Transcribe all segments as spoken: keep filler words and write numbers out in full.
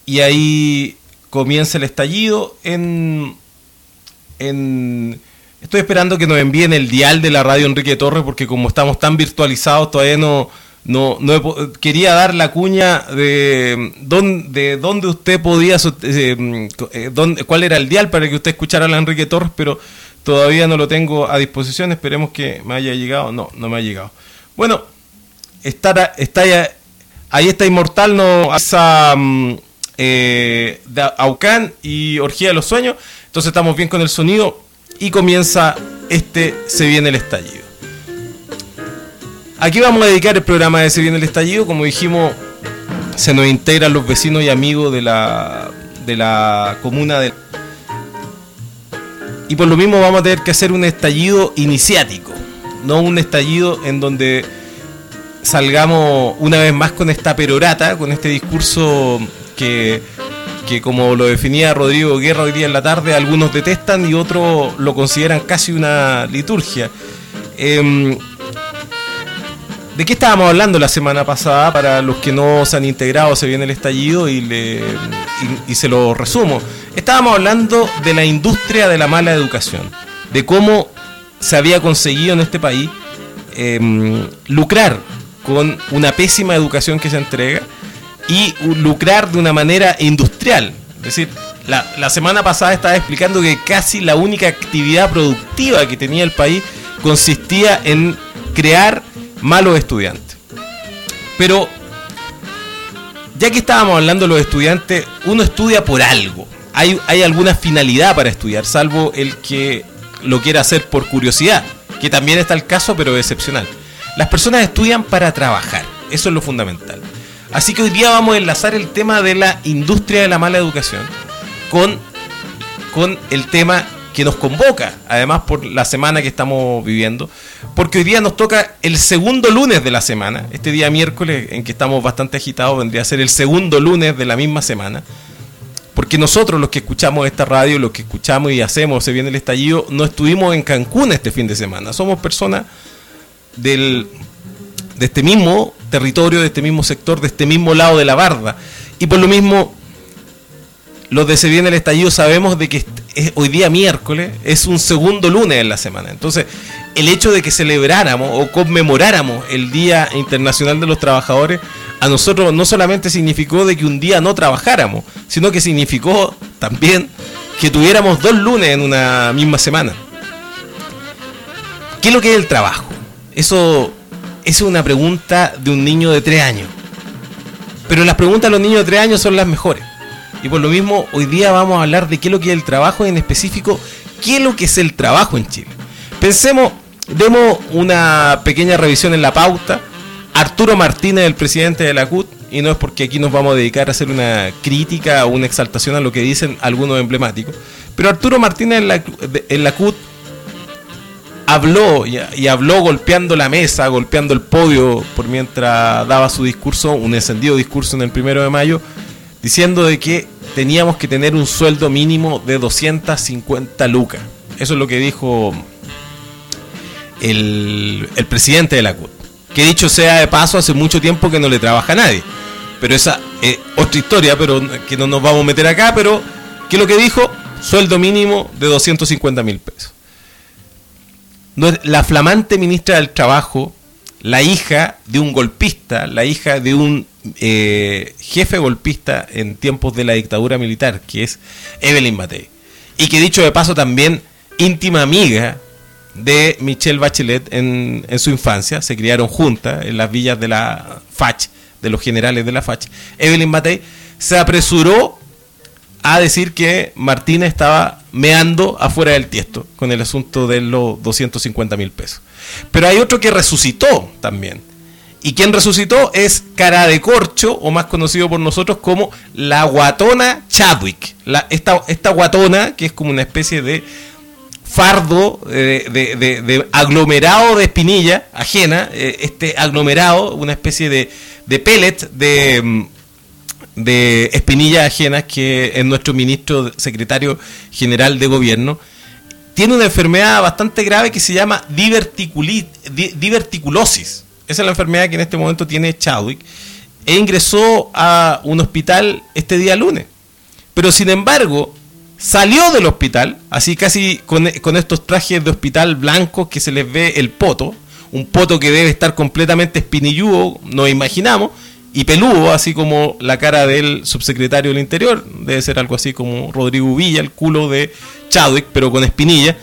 y ahí comienza el estallido en, en... Estoy esperando que nos envíen el dial de la radio Enrique Torres, porque como estamos tan virtualizados todavía no... No, no he, quería dar la cuña de dónde, de dónde usted podía, eh, dónde, cuál era el dial para que usted escuchara a la Enrique Torres, pero todavía no lo tengo a disposición. Esperemos que me haya llegado. No, no me ha llegado. Bueno, está, está ya, ahí está Inmortal, no, esa, eh, de Aucán y Orgía de los Sueños. Entonces estamos bien con el sonido y comienza este Se Viene el Estallido. Aquí vamos a dedicar el programa de Se Viene el Estallido. Como dijimos, se nos integran los vecinos y amigos de la, de la comuna de... Y por lo mismo vamos a tener que hacer un estallido iniciático, no un estallido en donde salgamos una vez más con esta perorata, con este discurso que, que como lo definía Rodrigo Guerra hoy día en la tarde, algunos detestan y otros lo consideran casi una liturgia. Eh, ¿De qué estábamos hablando la semana pasada? Para los que no se han integrado, Se Viene el Estallido y, le, y, y se lo resumo. Estábamos hablando de la industria de la mala educación, de cómo se había conseguido en este país eh, lucrar con una pésima educación que se entrega y lucrar de una manera industrial. Es decir, la, la semana pasada estaba explicando que casi la única actividad productiva que tenía el país consistía en crear malos estudiantes. Pero ya que estábamos hablando de los estudiantes, uno estudia por algo. Hay, hay alguna finalidad para estudiar, salvo el que lo quiera hacer por curiosidad, que también está el caso, pero es excepcional. Las personas estudian para trabajar, eso es lo fundamental. Así que hoy día vamos a enlazar el tema de la industria de la mala educación con, con el tema que nos convoca, además por la semana que estamos viviendo, porque hoy día nos toca el segundo lunes de la semana. Este día miércoles, en que estamos bastante agitados, vendría a ser el segundo lunes de la misma semana, porque nosotros los que escuchamos esta radio, los que escuchamos y hacemos Se Viene el Estallido, no estuvimos en Cancún este fin de semana, somos personas del, de este mismo territorio, de este mismo sector, de este mismo lado de la barda, y por lo mismo los de Se Viene el Estallido sabemos de que es, hoy día miércoles es un segundo lunes en la semana. Entonces, el hecho de que celebráramos o conmemoráramos el Día Internacional de los Trabajadores, a nosotros no solamente significó de que un día no trabajáramos, sino que significó también que tuviéramos dos lunes en una misma semana. ¿Qué es lo que es el trabajo? Eso, eso es una pregunta de un niño de tres años. Pero las preguntas de los niños de tres años son las mejores. Y por lo mismo, hoy día vamos a hablar de qué es lo que es el trabajo, en específico, qué es lo que es el trabajo en Chile. Pensemos, demos una pequeña revisión en la pauta. Arturo Martínez, el presidente de la C U T, y no es porque aquí nos vamos a dedicar a hacer una crítica o una exaltación a lo que dicen algunos emblemáticos, pero Arturo Martínez en la, en la C U T habló y, y habló golpeando la mesa, golpeando el podio, por mientras daba su discurso, un encendido discurso en el primero de mayo, diciendo de que teníamos que tener un sueldo mínimo de doscientas cincuenta lucas. Eso es lo que dijo el, el presidente de la C U T. Que dicho sea de paso, hace mucho tiempo que no le trabaja a nadie. Pero esa es otra historia, pero que no nos vamos a meter acá. Pero, ¿qué es lo que dijo? Sueldo mínimo de doscientos cincuenta mil pesos. La flamante ministra del Trabajo, la hija de un golpista, la hija de un eh, jefe golpista en tiempos de la dictadura militar, que es Evelyn Matei, y que dicho de paso también íntima amiga de Michelle Bachelet en, en su infancia, se criaron juntas en las villas de la F A C, de los generales de la F A C. Evelyn Matei se apresuró a decir que Martínez estaba meando afuera del tiesto con el asunto de los doscientos cincuenta mil pesos. Pero hay otro que resucitó también. Y quien resucitó es Cara de Corcho, o más conocido por nosotros como la guatona Chadwick. La, esta, esta guatona, que es como una especie de fardo, de, de, de, de aglomerado de espinilla ajena, eh, este aglomerado, una especie de, de pellet de, de espinillas ajenas, que es nuestro ministro secretario general de gobierno, tiene una enfermedad bastante grave que se llama diverticuli, di, diverticulosis. Esa es la enfermedad que en este momento tiene Chadwick. e ingresó a un hospital este día lunes. Pero sin embargo, salió del hospital, así casi con, con estos trajes de hospital blancos que se les ve el poto, un poto que debe estar completamente espinilludo, nos imaginamos, y peludo, así como la cara del subsecretario del Interior, debe ser algo así como Rodrigo Villa, el culo de Chadwick, pero con espinilla.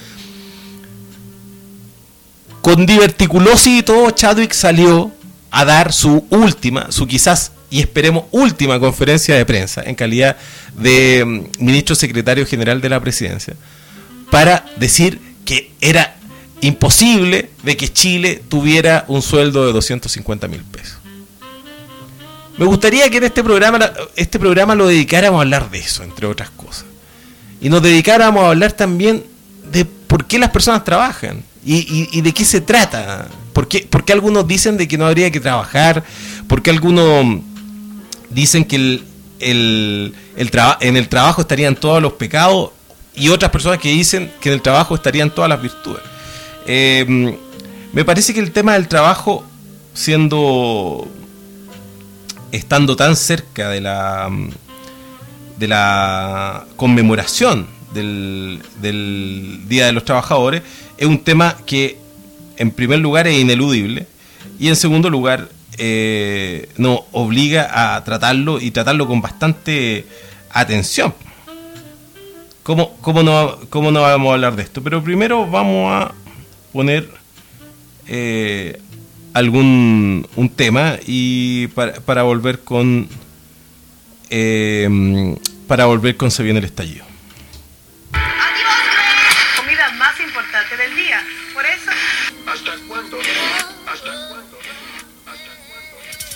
Con diverticulosis y todo, Chadwick salió a dar su última, su quizás, y esperemos, última conferencia de prensa en calidad de um, ministro secretario general de la presidencia, para decir que era imposible de que Chile tuviera un sueldo de doscientos cincuenta mil pesos. Me gustaría que en este programa, este programa lo dedicáramos a hablar de eso, entre otras cosas. Y nos dedicáramos a hablar también de por qué las personas trabajan y, y, y de qué se trata. ¿Por qué, por qué algunos dicen de que no habría que trabajar? ¿Por qué algunos dicen que el, el, el traba, en el trabajo estarían todos los pecados? Y otras personas que dicen que en el trabajo estarían todas las virtudes. Eh, me parece que el tema del trabajo, siendo estando tan cerca de la de la conmemoración del, del Día de los Trabajadores, es un tema que en primer lugar es ineludible y en segundo lugar eh, nos obliga a tratarlo y tratarlo con bastante atención. ¿Cómo, cómo, no, cómo no vamos a hablar de esto? Pero primero vamos a poner eh, algún un tema y para, para volver con eh, para volver con Se Viene el Estallido. Comida más importante del día. Por eso. ¿Hasta cuándo? ¿Hasta cuándo? ¿Hasta cuándo?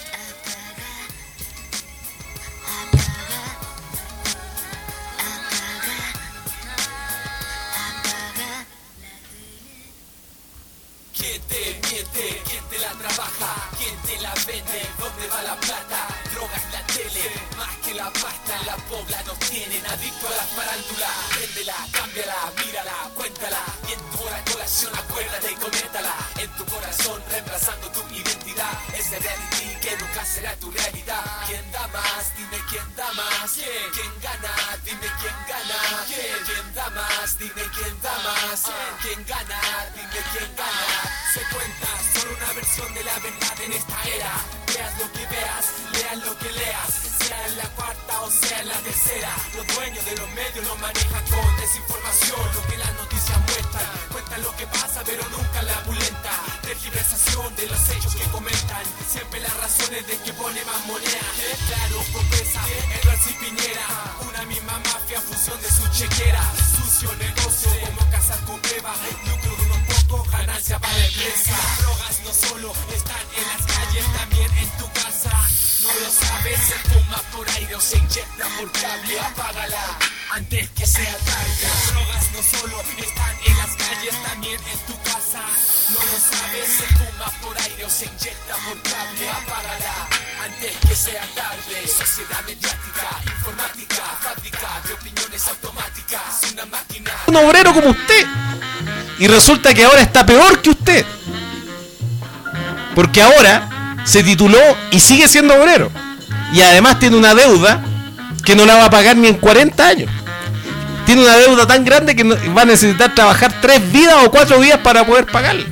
¿Quién te miente? ¿Quién te la trabaja? ¿Quién te la vende? ¿Dónde va la plata? Drogas, la tele, más que la pasta. La pobla nos tienen adicto a la farándula. Véndela, cámbiala, mírala, cuéntala. Y en tu hora colación acuérdate y coméntala. En tu corazón reemplazando tu identidad. Ese reality que nunca será tu realidad. ¿Quién da más? Dime quién da más. ¿Quién? ¿Quién gana? Dime quién gana. ¿Quién? ¿Quién da más? Dime quién da más. ¿Quién gana? Dime quién gana. Se cuenta solo una versión de la verdad en esta era. Veas lo que veas, leas lo que leas, sea en la cuarta o sea en la tercera. Los dueños de los medios nos manejan con desinformación. Lo que las noticias muestran, cuentan lo que pasa pero nunca la pulenta. Tergiversación de los hechos que comentan, siempre las razones de que pone más moneda. Claro, Copesa, Edwards y Piñera, una misma mafia, fusión de su chequera. Sucio negocio como casas con prueba, lucro de unos pocos, ganancia para la empresa. Drogas no solo están en las calles, también en tu casa. No lo sabes, se fuma por aire o se inyecta por cable. Apágala antes que sea tarde. Drogas no solo están en las calles, también en tu casa. No lo sabes, se fuma por aire o se inyecta por cable. Apágala antes que sea tarde. Sociedad mediática, informática, fábrica de opiniones automáticas. Una máquina. Un obrero como usted. Y resulta que ahora está peor que usted. Porque ahora se tituló y sigue siendo obrero. Y además tiene una deuda que no la va a pagar ni en cuarenta años. Tiene una deuda tan grande que va a necesitar trabajar tres vidas o cuatro vidas para poder pagarla.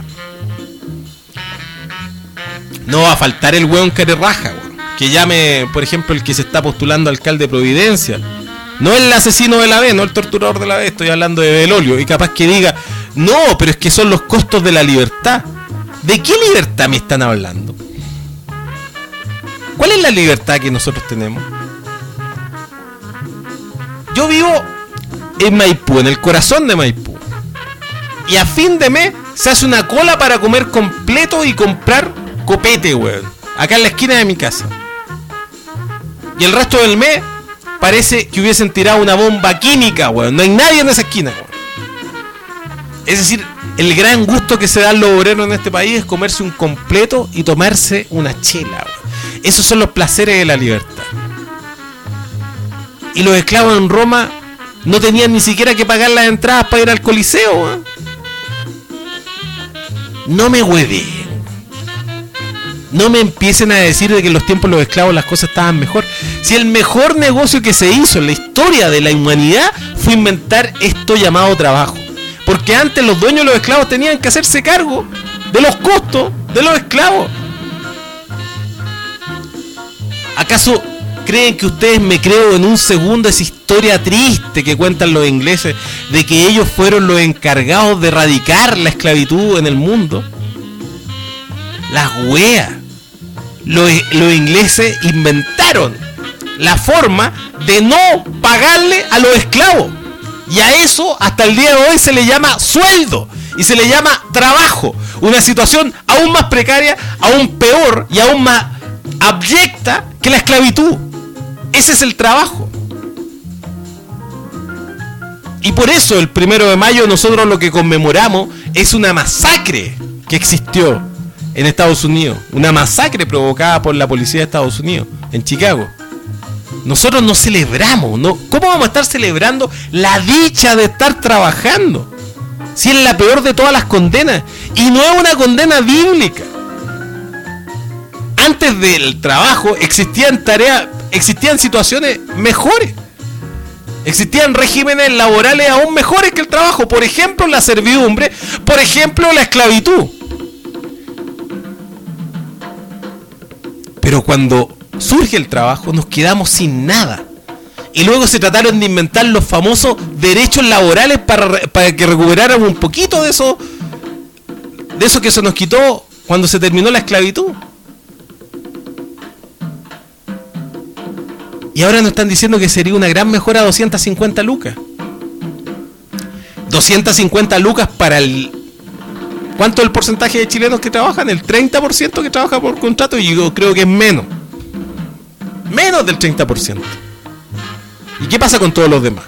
No va a faltar el hueón que le raja, weón. Que llame, por ejemplo, el que se está postulando alcalde de Providencia. No el asesino de la B, no el torturador de la B, estoy hablando de Belolio. Y capaz que diga, no, pero es que son los costos de la libertad. ¿De qué libertad me están hablando? ¿Cuál es la libertad que nosotros tenemos? Yo vivo en Maipú, en el corazón de Maipú. Y a fin de mes se hace una cola para comer completo y comprar copete, weón. Acá en la esquina de mi casa. Y el resto del mes parece que hubiesen tirado una bomba química, weón. No hay nadie en esa esquina, weón. Es decir, el gran gusto que se dan los obreros en este país es comerse un completo y tomarse una chela, weón. Esos son los placeres de la libertad. Y los esclavos en Roma no tenían ni siquiera que pagar las entradas para ir al Coliseo, weón. No me hueve. No me empiecen a decir de que en los tiempos de los esclavos las cosas estaban mejor. Si el mejor negocio que se hizo en la historia de la humanidad fue inventar esto llamado trabajo. Porque antes los dueños de los esclavos tenían que hacerse cargo de los costos de los esclavos. ¿Acaso creen que ustedes me creo en un segundo esa historia triste que cuentan los ingleses de que ellos fueron los encargados de erradicar la esclavitud en el mundo? Las weas. Los, los ingleses inventaron la forma de no pagarle a los esclavos. Y a eso hasta el día de hoy se le llama sueldo. Y se le llama trabajo. Una situación aún más precaria, aún peor y aún más abyecta que la esclavitud. Ese es el trabajo. Y por eso el primero de mayo nosotros lo que conmemoramos es una masacre que existió en Estados Unidos. Una masacre provocada por la policía de Estados Unidos, en Chicago. Nosotros no celebramos, ¿no? ¿Cómo vamos a estar celebrando la dicha de estar trabajando? Si es la peor de todas las condenas. Y no es una condena bíblica. Antes del trabajo existían tareas, existían situaciones mejores. Existían regímenes laborales aún mejores que el trabajo. Por ejemplo, la servidumbre. Por ejemplo, la esclavitud. Pero cuando surge el trabajo nos quedamos sin nada. Y luego se trataron de inventar los famosos derechos laborales para, para que recuperáramos un poquito de eso, de eso que se nos quitó cuando se terminó la esclavitud. Y ahora nos están diciendo que sería una gran mejora doscientas cincuenta lucas. doscientas cincuenta lucas para el... ¿Cuánto es el porcentaje de chilenos que trabajan? El treinta por ciento que trabaja por contrato, y yo creo que es menos. Menos del treinta por ciento. ¿Y qué pasa con todos los demás?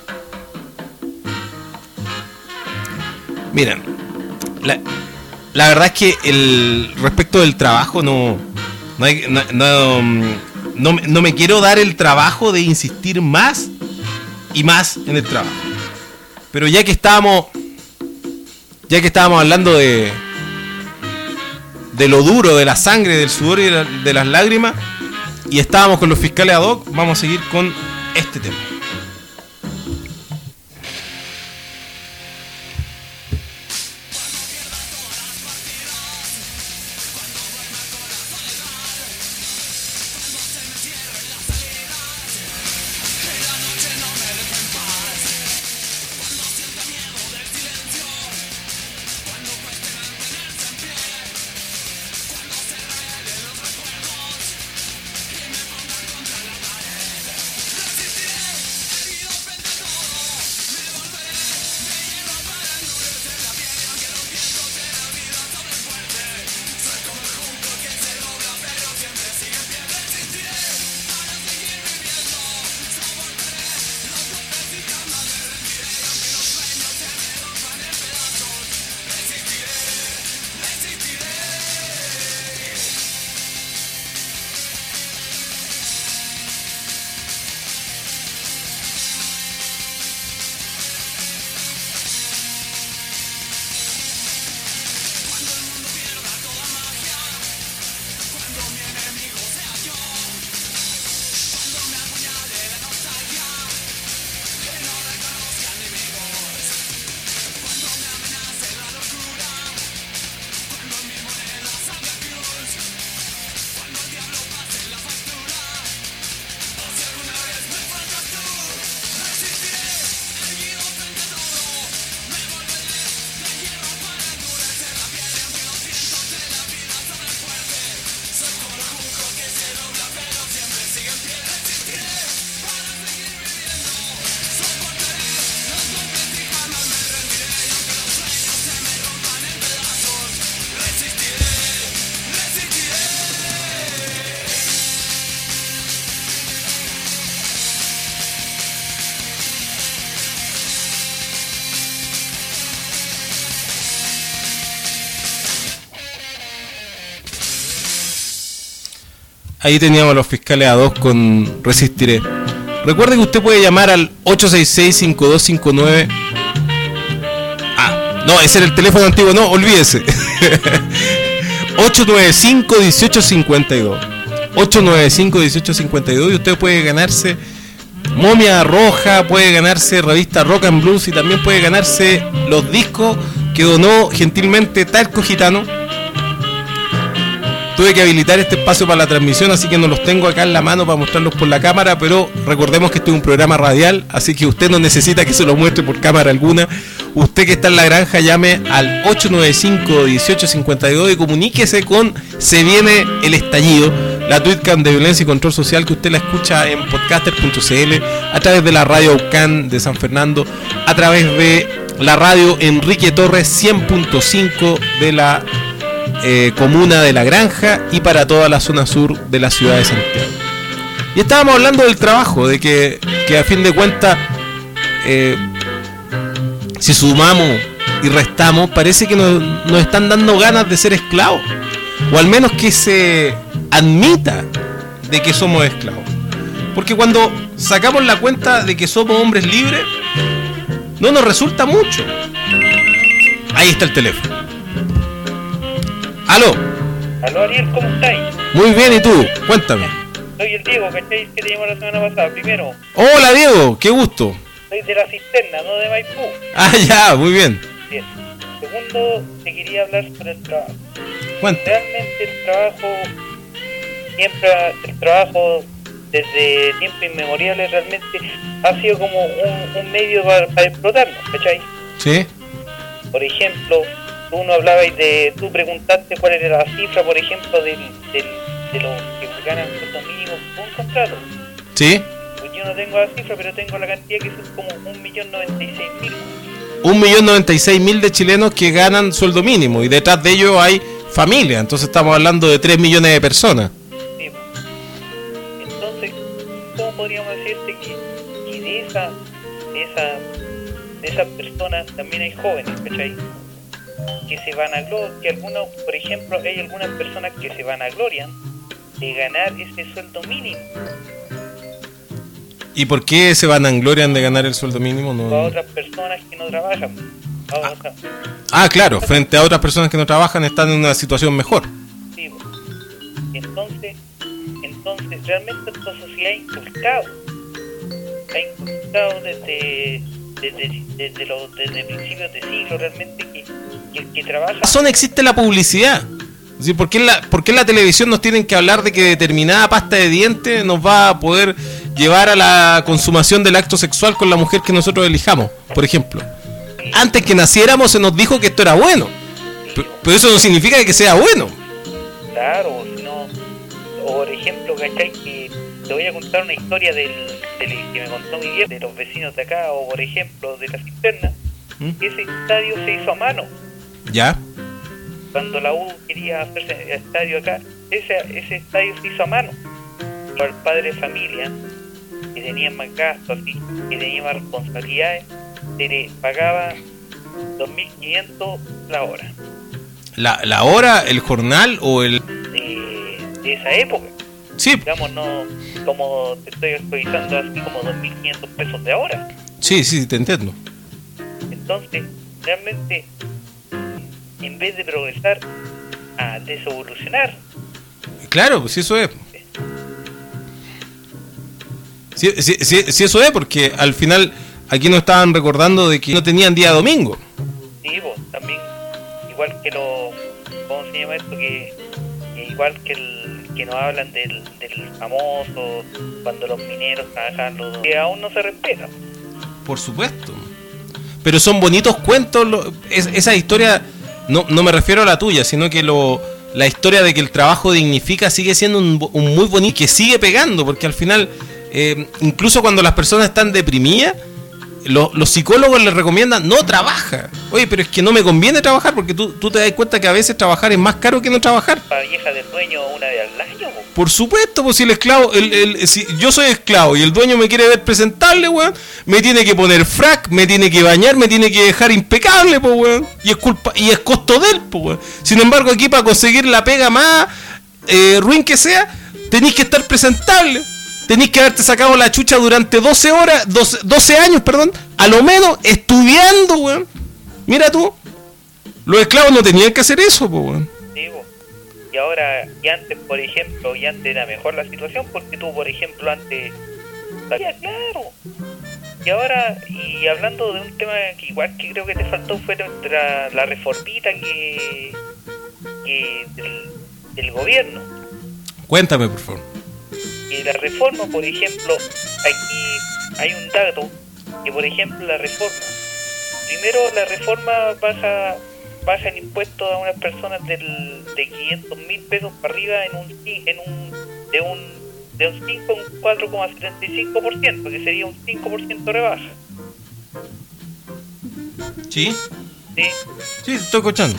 Miren, la, la verdad es que el respecto del trabajo no no, hay, no, no, no, no me quiero dar el trabajo de insistir más y más en el trabajo. Pero ya que estábamos ya que estábamos hablando de de lo duro, de la sangre, del sudor y de, la, de las lágrimas, y estábamos con los fiscales ad hoc, vamos a seguir con este tema. Ahí teníamos a los fiscales a dos con Resistiré. Recuerde que usted puede llamar al ocho seis seis, cinco dos cinco nueve. Ah, no, ese era el teléfono antiguo, no, olvídese. ocho nueve cinco, uno ocho cinco dos. ocho nueve cinco, uno ocho cinco dos. Y usted puede ganarse Momia Roja, puede ganarse revista Rock and Blues y también puede ganarse los discos que donó gentilmente Talco Gitano. Tuve que habilitar este espacio para la transmisión, así que no los tengo acá en la mano para mostrarlos por la cámara, pero recordemos que este es un programa radial, así que usted no necesita que se lo muestre por cámara alguna. Usted que está en la granja, llame al ocho nueve cinco, uno ocho cinco dos y comuníquese con Se Viene el Estallido, la tweetcam de violencia y control social, que usted la escucha en podcaster punto c l, a través de la radio Aucán de San Fernando, a través de la radio Enrique Torres cien punto cinco de la eh, comuna de La Granja y para toda la zona sur de la ciudad de Santiago. Y estábamos hablando del trabajo, de que, que a fin de cuentas, eh, si sumamos y restamos, parece que nos, nos están dando ganas de ser esclavos, o al menos que se admita de que somos esclavos. Porque cuando sacamos la cuenta de que somos hombres libres, no nos resulta mucho. Ahí está el teléfono. Aló. Aló, Ariel, ¿cómo estáis? Muy bien, ¿y tú? Cuéntame. Soy el Diego, ¿cachai? Que te llamó la semana pasada. Primero, Hola, Diego, qué gusto. soy de la cisterna, no de Maipú. Ah, ya, muy bien. Bien. Segundo, te quería hablar sobre el trabajo. Cuéntame. Realmente el trabajo, siempre el trabajo desde tiempos inmemoriales realmente ha sido como un, un medio para, para explotarnos, ¿cachai? Sí. Por ejemplo, tú no hablabas de, tú preguntaste cuál era la cifra, por ejemplo, del, del, de los que ganan sueldo mínimo por un contrato. Sí. Pues yo no tengo la cifra, pero tengo la cantidad que son como un millón noventa y seis mil. Un millón noventa y seis mil de chilenos que ganan sueldo mínimo y detrás de ellos hay familia, entonces estamos hablando de tres millones de personas. Sí. Entonces, ¿cómo podríamos decirte que, que de esa, de esa, de esas personas también hay jóvenes, ¿cachai? Que se van a gloriar, que algunos, por ejemplo, hay algunas personas que se van a gloriar de ganar ese sueldo mínimo. ¿Y por qué se vanaglorian de ganar el sueldo mínimo? No. A otras personas que no trabajan. A otras, Ah, claro, frente a otras personas que no trabajan están en una situación mejor. sí, pues. Entonces, entonces realmente esta sociedad ha inculcado, ha inculcado desde desde desde los desde principios de siglo realmente que, que el que trabaja. ¿Qué razón existe la publicidad? Es decir, ¿por qué, en la, ¿por qué en la televisión nos tienen que hablar de que determinada pasta de dientes nos va a poder llevar a la consumación del acto sexual con la mujer que nosotros elijamos, por ejemplo? Antes que naciéramos se nos dijo que esto era bueno, pero, pero eso no significa que sea bueno. Claro, si no, o por ejemplo, ¿cachai? Que te voy a contar una historia del, del que me contó mi viejo, de los vecinos de acá, o por ejemplo, de la cisterna. ¿Mm? Ese estadio se hizo a mano. ¿Ya? Cuando la U quería hacerse el estadio acá, ese, ese estadio se hizo a mano. Para el padre de familia, que tenía más gastos, así, que tenía más responsabilidades, se le pagaba dos mil quinientos la hora. ¿La, la hora, el jornal o el...? De, de esa época. Sí, Digamos, no como te estoy actualizando así como dos mil quinientos pesos de hora. sí, sí, te entiendo. Entonces, realmente, en vez de progresar, a desevolucionar. Claro, pues eso es. Sí, sí, sí, sí, eso es, porque al final aquí nos estaban recordando de que no tenían día domingo. Sí, pues, también, igual que lo, ¿cómo se llama esto? Que, que igual que el que nos hablan del, del famoso, cuando los mineros trabajan, los, que aún no se respeta. Por supuesto. Pero son bonitos cuentos, lo, es, esa historia, no, no me refiero a la tuya, sino que lo, la historia de que el trabajo dignifica sigue siendo un, un muy bonito, que sigue pegando, porque al final, eh, incluso cuando las personas están deprimidas, lo, los psicólogos les recomiendan, no trabaja. Oye, pero es que no me conviene trabajar, porque tú, tú te das cuenta que a veces trabajar es más caro que no trabajar. Para vieja del dueño una vez al año, pues. Por supuesto, pues si el esclavo, el, el, si yo soy esclavo y el dueño me quiere ver presentable, weón, me tiene que poner frac, me tiene que bañar, me tiene que dejar impecable, pues, weón. Y es culpa, y es costo de él, pues, weón. Sin embargo, aquí para conseguir la pega más eh, ruin que sea, tenéis que estar presentable. Tenéis que haberte sacado la chucha durante doce horas, doce, doce años, perdón, a lo menos estudiando, weón. Mira tú, los esclavos no tenían que hacer eso, pues, weón. Sí, pues. y ahora, y antes, por ejemplo, y antes era mejor la situación, porque tú, por ejemplo, antes salía claro. Y ahora, y hablando de un tema que igual que creo que te faltó, fue la, la reformita que, que del, del gobierno. Cuéntame, por favor. Y la reforma, por ejemplo, aquí hay un dato, que por ejemplo la reforma, primero la reforma baja baja el impuesto a unas personas del, de quinientos mil pesos para arriba en un en un de un de un cinco a un cuatro coma setenta y cinco por ciento, que sería un cinco por ciento rebaja. ¿Sí? ¿Sí? Sí, te estoy escuchando.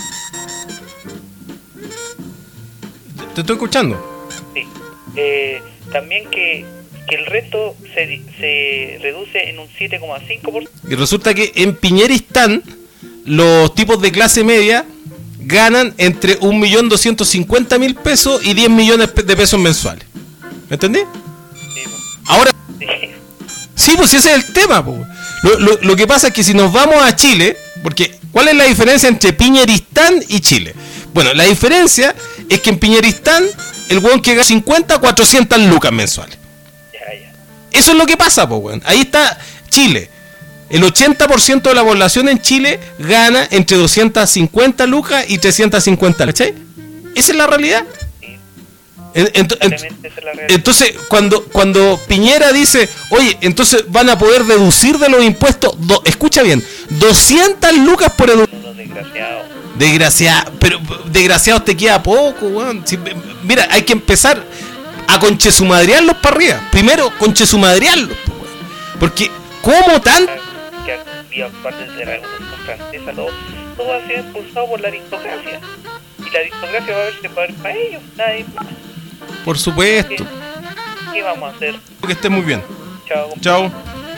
Te estoy escuchando. Sí. Eh, también que, que el resto se, se reduce en un siete coma cinco por ciento. Y resulta que en Piñeristán los tipos de clase media ganan entre un millón doscientos cincuenta mil pesos y diez millones de pesos mensuales. ¿Me entendí? Sí, pues. Ahora, Sí. sí, pues ese es el tema, po. Lo, lo, lo que pasa es que si nos vamos a Chile, porque ¿cuál es la diferencia entre Piñeristán y Chile? Bueno, la diferencia es que en Piñeristán el weón que gana cincuenta, cuatrocientas lucas mensuales. Ya, ya. Eso es lo que pasa, po, weón. Ahí está Chile. El ochenta por ciento de la población en Chile gana entre doscientas cincuenta lucas y trescientas cincuenta, ¿cachai? Esa es la realidad. Sí. En- ent- ent- Simplemente esa es la realidad. entonces, cuando cuando Piñera dice, oye, entonces van a poder deducir de los impuestos, do- escucha bien, doscientas lucas por educación. Los desgraciados. Desgraciado, pero desgraciados te queda poco, weón. Si- mira, hay que empezar a conchesumadrearlos para arriba. Primero, conchesumadrearlos, po, weón. Porque, ¿cómo tan? Que había partes de la Revolución Francesa, todo, todo ha sido impulsado por la aristocracia. Y la aristocracia va a verse poder para ellos, nadie más. Por supuesto. ¿Qué, qué vamos a hacer? Que esté muy bien. Chao. Chao.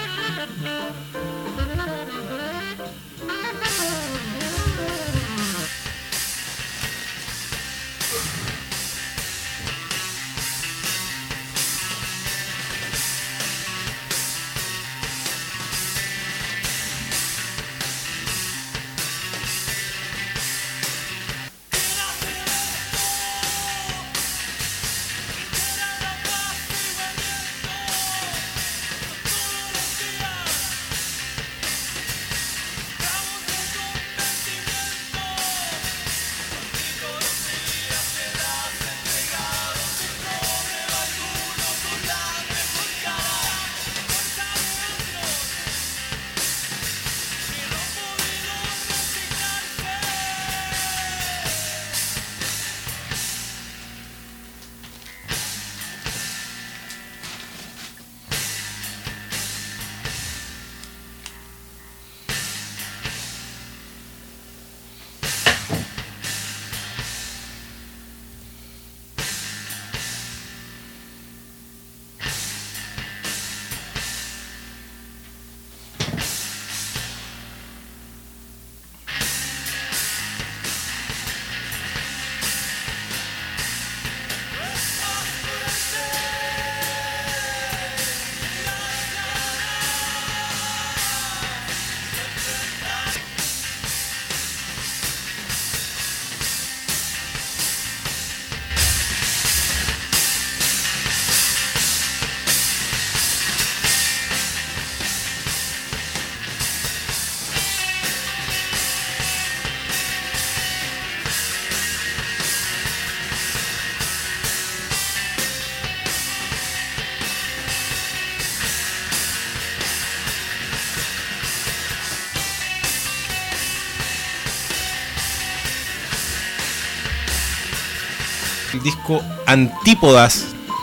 El disco Antípodas.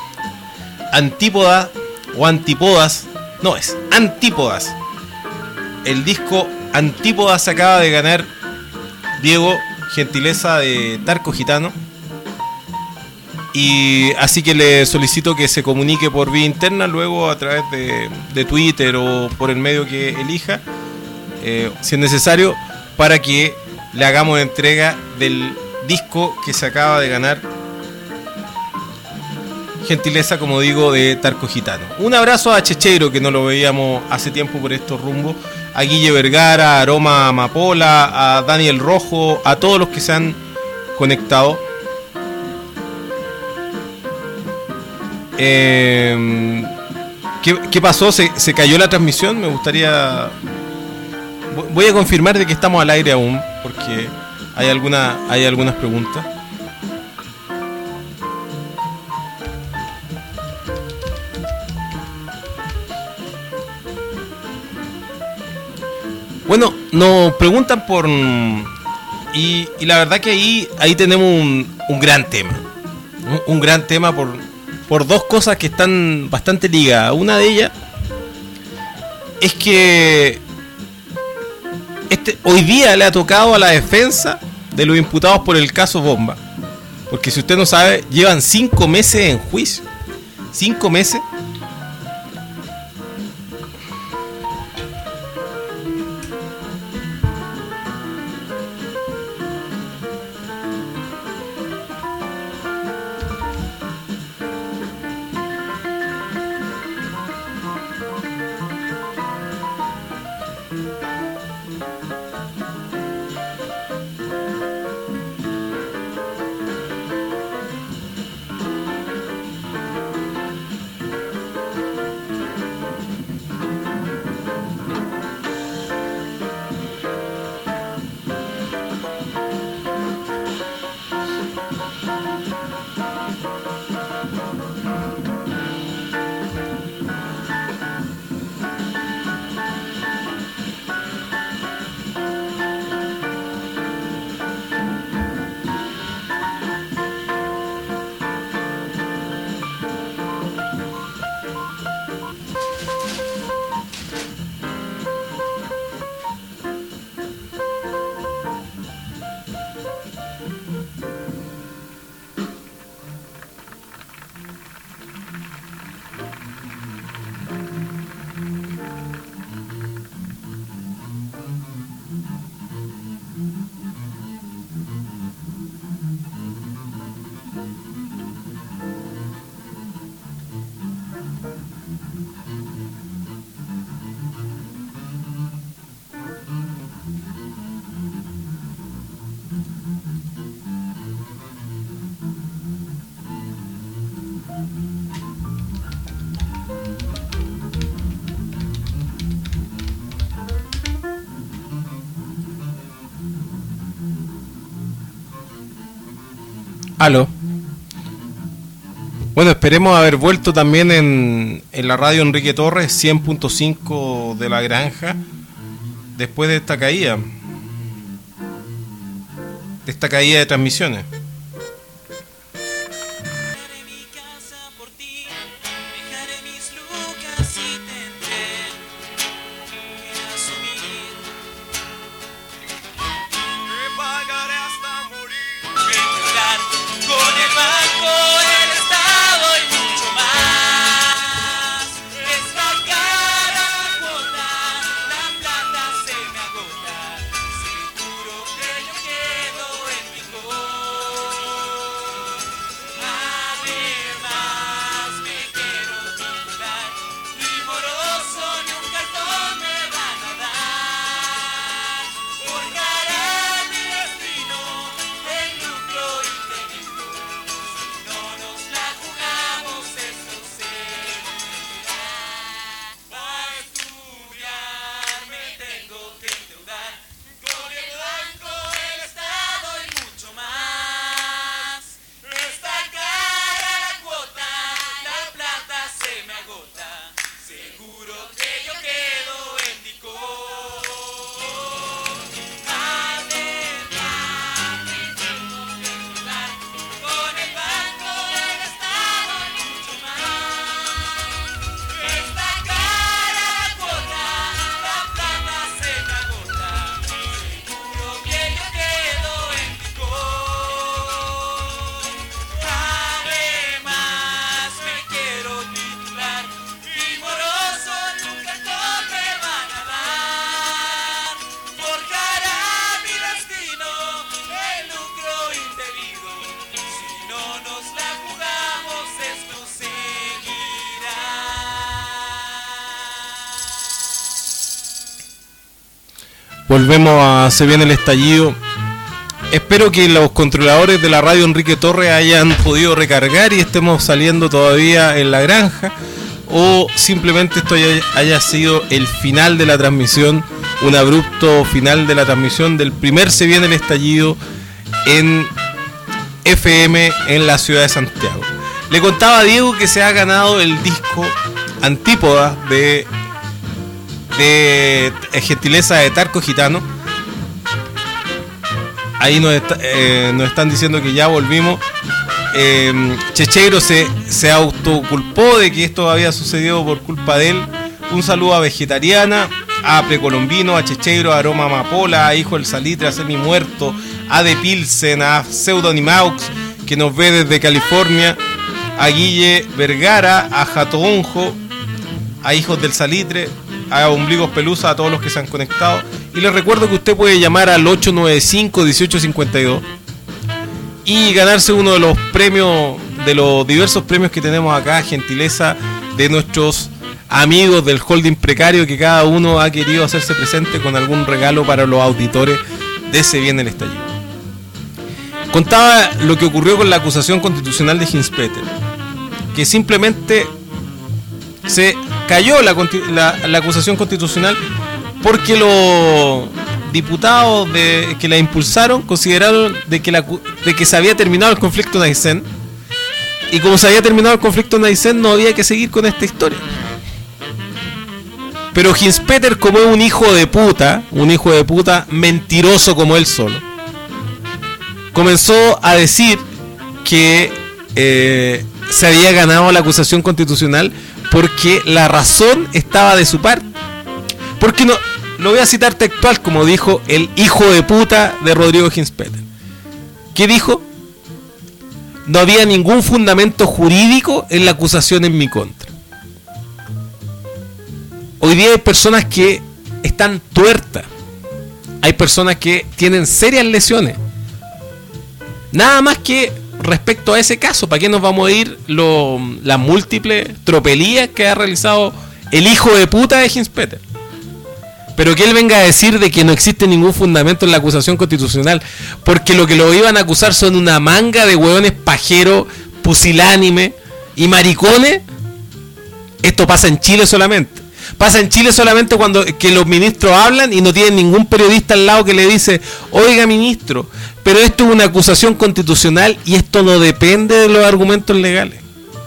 Antípoda o Antípodas. No, es Antípodas. El disco Antípodas se acaba de ganar Diego, gentileza de Tarco Gitano. Y así que le solicito que se comunique por vía interna, luego a través de, de Twitter o por el medio que elija, eh, si es necesario, para que le hagamos entrega del disco que se acaba de ganar, gentileza, como digo, de Tarco Gitano. Un abrazo a Checheiro, que no lo veíamos hace tiempo por estos rumbos, a Guille Vergara, a Aroma Amapola, a Daniel Rojo, a todos los que se han conectado. Eh, ¿qué, ¿Qué pasó? ¿Se, ¿Se cayó la transmisión? Me gustaría... Voy a confirmar de que estamos al aire aún, porque hay, alguna, hay algunas preguntas. Bueno, nos preguntan por... Y, y la verdad que ahí, ahí tenemos un, un gran tema. Un, un gran tema por, por dos cosas que están bastante ligadas. Una de ellas es que este, hoy día le ha tocado a la defensa de los imputados por el caso Bomba. Porque si usted no sabe, llevan cinco meses en juicio. Cinco meses. Aló. Bueno, esperemos haber vuelto también en, en la radio Enrique Torres, cien punto cinco de La Granja, después de esta caída, de esta caída de transmisiones. Volvemos a Se Viene el Estallido espero que los controladores de la radio Enrique Torres hayan podido recargar y estemos saliendo todavía en la granja, o simplemente esto haya, haya sido el final de la transmisión, un abrupto final de la transmisión del primer Se Viene el Estallido en F M en la ciudad de Santiago. Le contaba a Diego que se ha ganado el disco Antípoda de, de gentileza de Tarco Gitano. Ahí nos, está, eh, nos están diciendo que ya volvimos. Eh, Checheiro se, se autoculpó de que esto había sucedido por culpa de él. Un saludo a Vegetariana, a Precolombino, a Checheiro, a Aroma Amapola, a Hijo del Salitre, a Semi Muerto, a De Pilsen, a Pseudonimaux, que nos ve desde California, a Guille Vergara, a Jatoonjo, a Hijos del Salitre, a Ombligos Pelusa, a todos los que se han conectado. Y les recuerdo que usted puede llamar al ocho nueve cinco, uno ocho cinco dos y ganarse uno de los premios, de los diversos premios que tenemos acá, gentileza de nuestros amigos del holding precario, que cada uno ha querido hacerse presente con algún regalo para los auditores de Se Viene el Estallido. Contaba lo que ocurrió con la acusación constitucional de Hinspeter, que simplemente se cayó la, la, la acusación constitucional porque los diputados de, que la impulsaron consideraron de que, la, de que se había terminado el conflicto en Aysén, y como se había terminado el conflicto en Aysén no había que seguir con esta historia. Pero Hinspeter, como es un hijo de puta, un hijo de puta mentiroso como él solo, comenzó a decir que eh, se había ganado la acusación constitucional porque la razón estaba de su parte. Porque no, lo voy a citar textual, como dijo el hijo de puta de Rodrigo Hinspeter. ¿Qué dijo? No había ningún fundamento jurídico en la acusación en mi contra. Hoy día hay personas que están tuertas. Hay personas que tienen serias lesiones. Nada más que respecto a ese caso, ¿para qué nos vamos a ir lo, las múltiples tropelías que ha realizado el hijo de puta de Hinspeter? Pero que él venga a decir de que no existe ningún fundamento en la acusación constitucional, porque lo que lo iban a acusar son una manga de hueones pajeros, pusilánime y maricones. Esto pasa en Chile solamente. Pasa en Chile solamente cuando que los ministros hablan y no tienen ningún periodista al lado que le dice: oiga, ministro, pero esto es una acusación constitucional y esto no depende de los argumentos legales.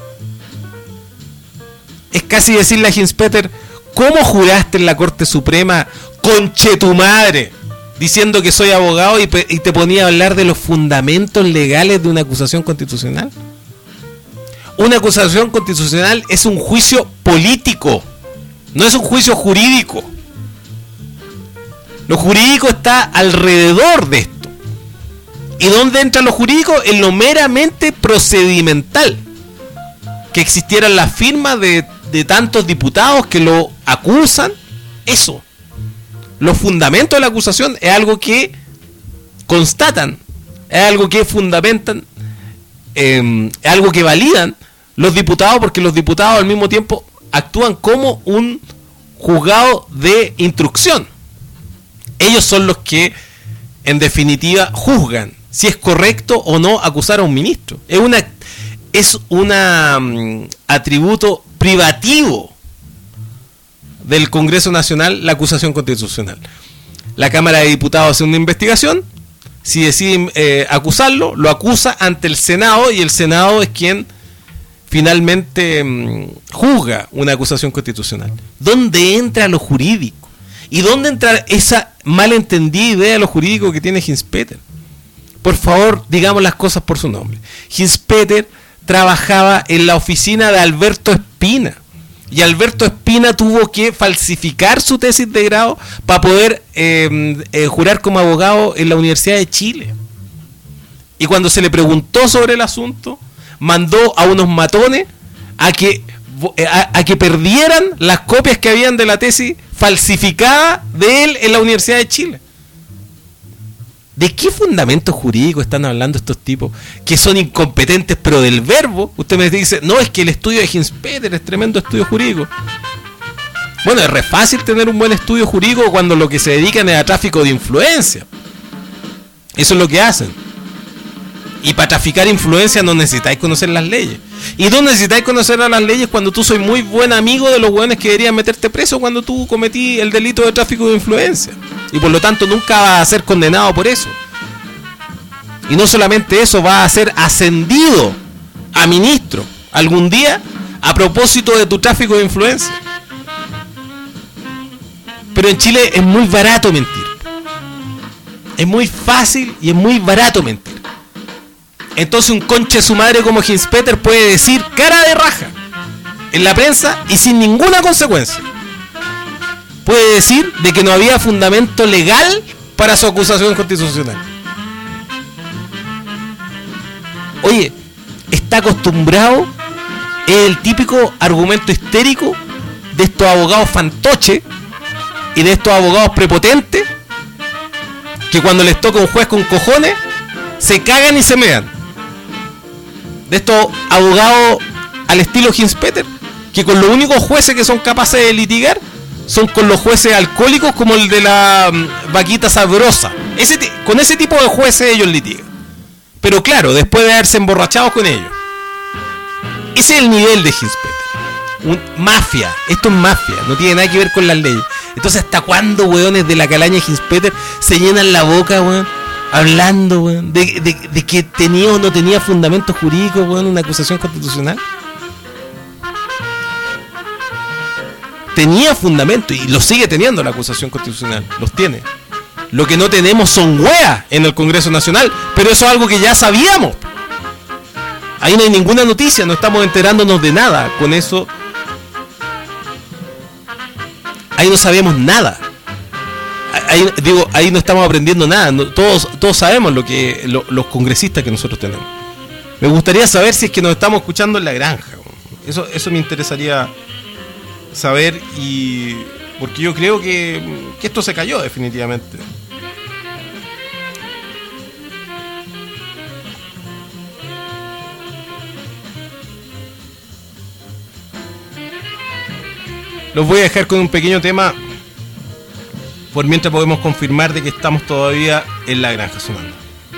Es casi decirle a Hinspeter: ¿cómo juraste en la Corte Suprema, conche tu madre, diciendo que soy abogado, y, y te ponía a hablar de los fundamentos legales de una acusación constitucional? Una acusación constitucional es un juicio político, no es un juicio jurídico. Lo jurídico está alrededor de esto. ¿Y dónde entra lo jurídico? En lo meramente procedimental. Que existieran las firmas de, de tantos diputados que lo acusan. Eso. Los fundamentos de la acusación es algo que constatan, es algo que fundamentan, eh, es algo que validan los diputados, porque los diputados al mismo tiempo actúan como un juzgado de instrucción. Ellos son los que en definitiva juzgan si es correcto o no acusar a un ministro. Es una es una um, atributo privativo del Congreso Nacional la acusación constitucional. La Cámara de Diputados hace una investigación, si deciden eh, acusarlo, lo acusa ante el Senado, y el Senado es quien finalmente mmm, juzga una acusación constitucional. ¿Dónde entra lo jurídico? ¿Y dónde entra esa malentendida idea de lo jurídico que tiene Hinspeter? Por favor, digamos las cosas por su nombre. Hinspeter trabajaba en la oficina de Alberto Espina, y Alberto Espina tuvo que falsificar su tesis de grado para poder eh, eh, jurar como abogado en la Universidad de Chile. Y cuando se le preguntó sobre el asunto, mandó a unos matones a que a, a que perdieran las copias que habían de la tesis falsificada de él en la Universidad de Chile. ¿De qué fundamento jurídico están hablando estos tipos que son incompetentes, pero del verbo? Usted me dice: no, es que el estudio de Hinspeter es tremendo estudio jurídico. Bueno, es re fácil tener un buen estudio jurídico cuando lo que se dedican es a tráfico de influencia. Eso es lo que hacen. Y para traficar influencia no necesitáis conocer las leyes. Y no necesitáis conocer las leyes cuando tú sois muy buen amigo de los hueones que deberían meterte preso cuando tú cometí el delito de tráfico de influencia. Y por lo tanto nunca vas a ser condenado por eso. Y no solamente eso, vas a ser ascendido a ministro algún día a propósito de tu tráfico de influencia. Pero en Chile es muy barato mentir. Es muy fácil y es muy barato mentir. Entonces un conche su madre como Hinspeter puede decir cara de raja en la prensa y sin ninguna consecuencia. Puede decir de que no había fundamento legal para su acusación constitucional. Oye, está acostumbrado, es el típico argumento histérico de estos abogados fantoches y de estos abogados prepotentes que cuando les toca un juez con cojones se cagan y se mean. De estos abogados al estilo Hinspeter, que con los únicos jueces que son capaces de litigar son con los jueces alcohólicos como el de la um, vaquita sabrosa. Ese t- con ese tipo de jueces ellos litigan. Pero claro, después de haberse emborrachado con ellos. Ese es el nivel de Hinspeter. Un, mafia, esto es mafia, no tiene nada que ver con las leyes. Entonces, ¿hasta cuándo, weones de la calaña Hinspeter se llenan la boca, weón? Hablando, weón, de, de, de que tenía o no tenía fundamento jurídico, weón, una acusación constitucional. Tenía fundamento y lo sigue teniendo la acusación constitucional, los tiene. Lo que no tenemos son weas en el Congreso Nacional, pero eso es algo que ya sabíamos. Ahí no hay ninguna noticia, no estamos enterándonos de nada. Con eso, ahí no sabíamos nada. Ahí, digo, ahí no estamos aprendiendo nada. No, todos, todos sabemos lo que lo, los congresistas que nosotros tenemos. Me gustaría saber si es que nos estamos escuchando en la granja. Eso, eso me interesaría saber, y porque yo creo que, que esto se cayó definitivamente. Los voy a dejar con un pequeño tema, por mientras podemos confirmar de que estamos todavía en la granja sonando.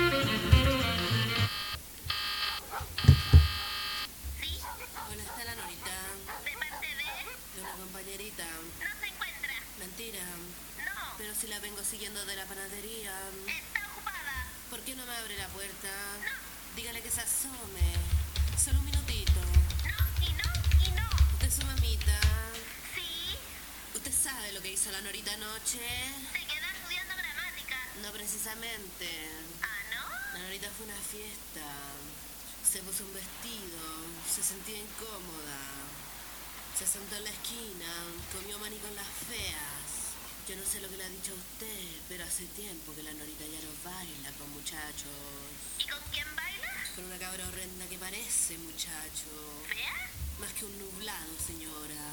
Hola, está la Norita. ¿De parte de? De una compañerita. No se encuentra. Mentira. No. Pero si la vengo siguiendo de la panadería. Está ocupada. ¿Por qué no me abre la puerta? No. Dígale que se asome. Solo un minutito. No, y no, y no. ¿Usted es su mamita? Sí. ¿Usted sabe lo que hizo la Norita anoche? Se queda estudiando gramática. No precisamente. Ah, ¿no? La Norita fue a una fiesta. Se puso un vestido. Se sentía incómoda. Se sentó en la esquina. Comió maní con las feas. Yo no sé lo que le ha dicho a usted, pero hace tiempo que la Norita ya no baila con muchachos. ¿Y con quién baila? Con una cabra horrenda que parece muchacho. ¿Fea? Más que un nublado, señora.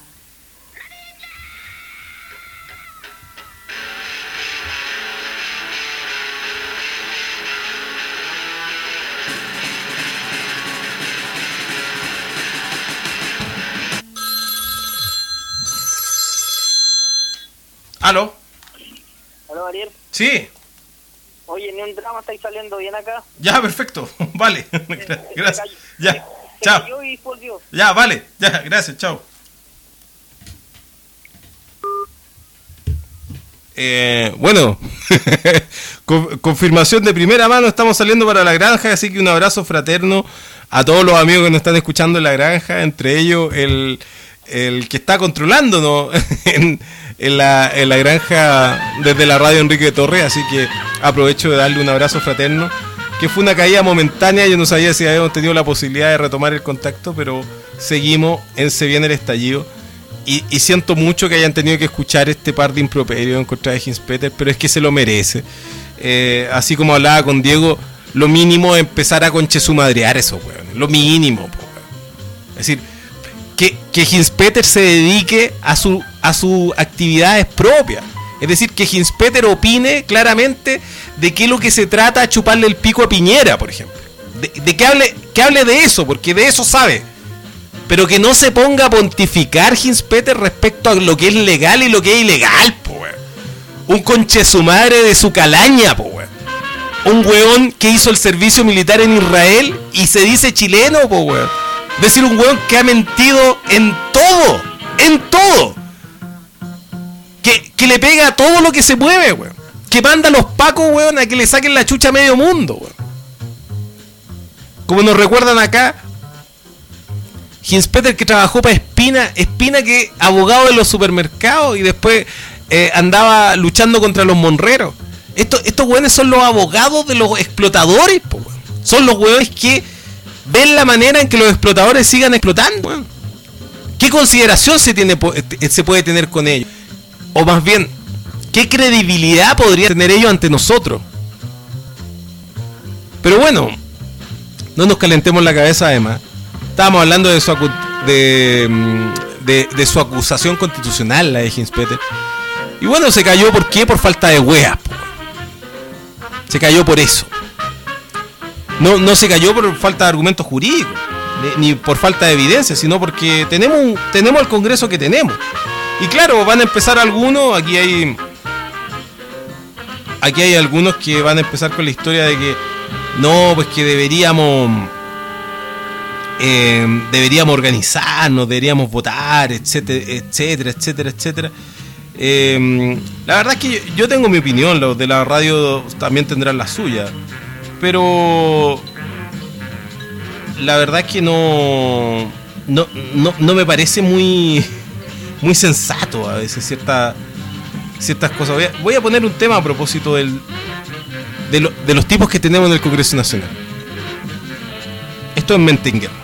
¿Aló? Hola, Ariel. Sí, Oye, ni un drama, estáis saliendo bien acá. ya, perfecto. Vale, gracias. Ya, Se chao. cayó y volvió. Ya, vale, ya, gracias, chao. Eh, bueno, con- confirmación de primera mano, estamos saliendo para la granja, así que un abrazo fraterno a todos los amigos que nos están escuchando en la granja, entre ellos el, el que está controlándonos en, en, la, en la granja desde la radio Enrique Torres, así que aprovecho de darle un abrazo fraterno, que fue una caída momentánea. Yo no sabía si habíamos tenido la posibilidad de retomar el contacto, pero seguimos en Se Viene el Estallido. Y, y siento mucho que hayan tenido que escuchar este par de improperios en contra de Hinspeter, pero es que se lo merece. Eh, así como hablaba con Diego, lo mínimo es empezar a conchesumadrear esos hueones. Lo mínimo, po, hueón. Es decir, que, que Hinspeter se dedique a su a sus actividades propias. Es decir, que Hinspeter opine claramente de qué es lo que se trata a chuparle el pico a Piñera, por ejemplo. De, de que hable, que hable de eso, porque de eso sabe. Pero que no se ponga a pontificar Hinspeter respecto a lo que es legal y lo que es ilegal, po, weón. Un conche su madre de su calaña, po, weón. un weón que hizo el servicio militar en Israel y se dice chileno, po, weón. Decir un weón que ha mentido en todo, en todo. Que, que le pega a todo lo que se mueve, weón. Que manda a los pacos, weón, a que le saquen la chucha a medio mundo, weón. Como nos recuerdan acá, Hinspeter, que trabajó para Espina, Espina que abogado de los supermercados y después eh, andaba luchando contra los monreros. Estos, estos weones son los abogados de los explotadores, po, weón. Son los weones que ven la manera en que los explotadores sigan explotando, weón. ¿Qué consideración se tiene se puede tener con ellos? O más bien, ¿qué credibilidad podría tener ellos ante nosotros? Pero bueno, no nos calentemos la cabeza además. Estábamos hablando de su acu- de, de, de su acusación constitucional, la de Hinspeter. Y bueno, se cayó, ¿por qué? Por falta de weas, po. Se cayó por eso. No, no se cayó por falta de argumentos jurídicos, ni, ni por falta de evidencia, sino porque tenemos un, tenemos el Congreso que tenemos. Y claro, van a empezar algunos, aquí hay aquí hay algunos que van a empezar con la historia de que no, pues que deberíamos eh, deberíamos organizarnos, deberíamos votar, etcétera, etcétera, etcétera, etcétera. Eh, la verdad es que yo, yo tengo mi opinión, los de la radio también tendrán la suya, pero la verdad es que no no, no, no me parece muy muy sensato a veces cierta, ciertas cosas. Voy a, voy a poner un tema a propósito del, de, lo, de los tipos que tenemos en el Congreso Nacional. Esto es Mente en Guerra.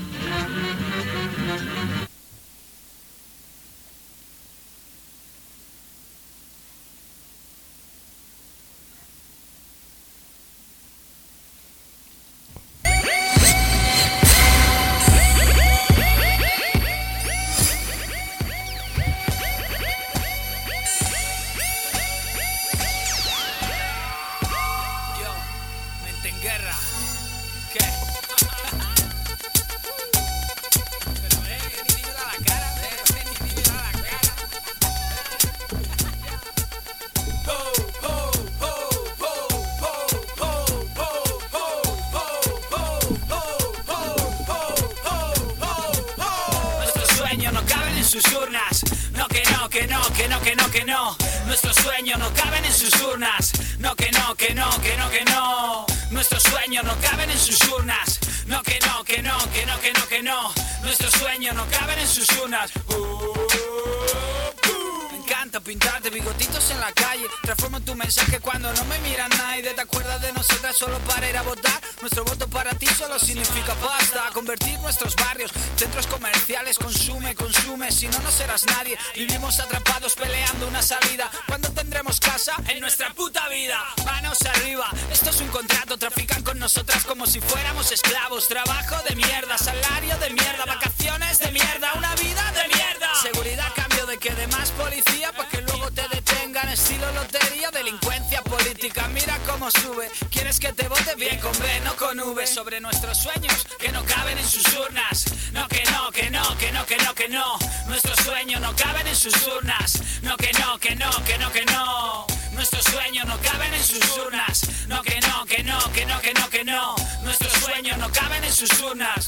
Vivimos atrapados peleando una salida. ¿Cuándo tendremos casa? En nuestra puta vida. Manos arriba, esto es un contrato. Trafican con nosotras como si fuéramos esclavos. Trabajo de mierda, salario de mierda, vacaciones de mierda, una vida de mierda. Seguridad a cambio de que de más policía, pa' que luego te detengan. Estilo lotería, delincuencia política. Mira cómo sube. ¿Quieres que te vote? Bien con B, no con V. Sobre nuestros sueños que no caben en sus urnas. No, que no, que no, que no, que no, que no. Nuestros sueños no caben en sus urnas. No, que no, que no, que no, que no. Nuestros sueños no caben en sus urnas. No, que no, que no, que no, que no, que no. Nuestros sueños no caben en sus urnas.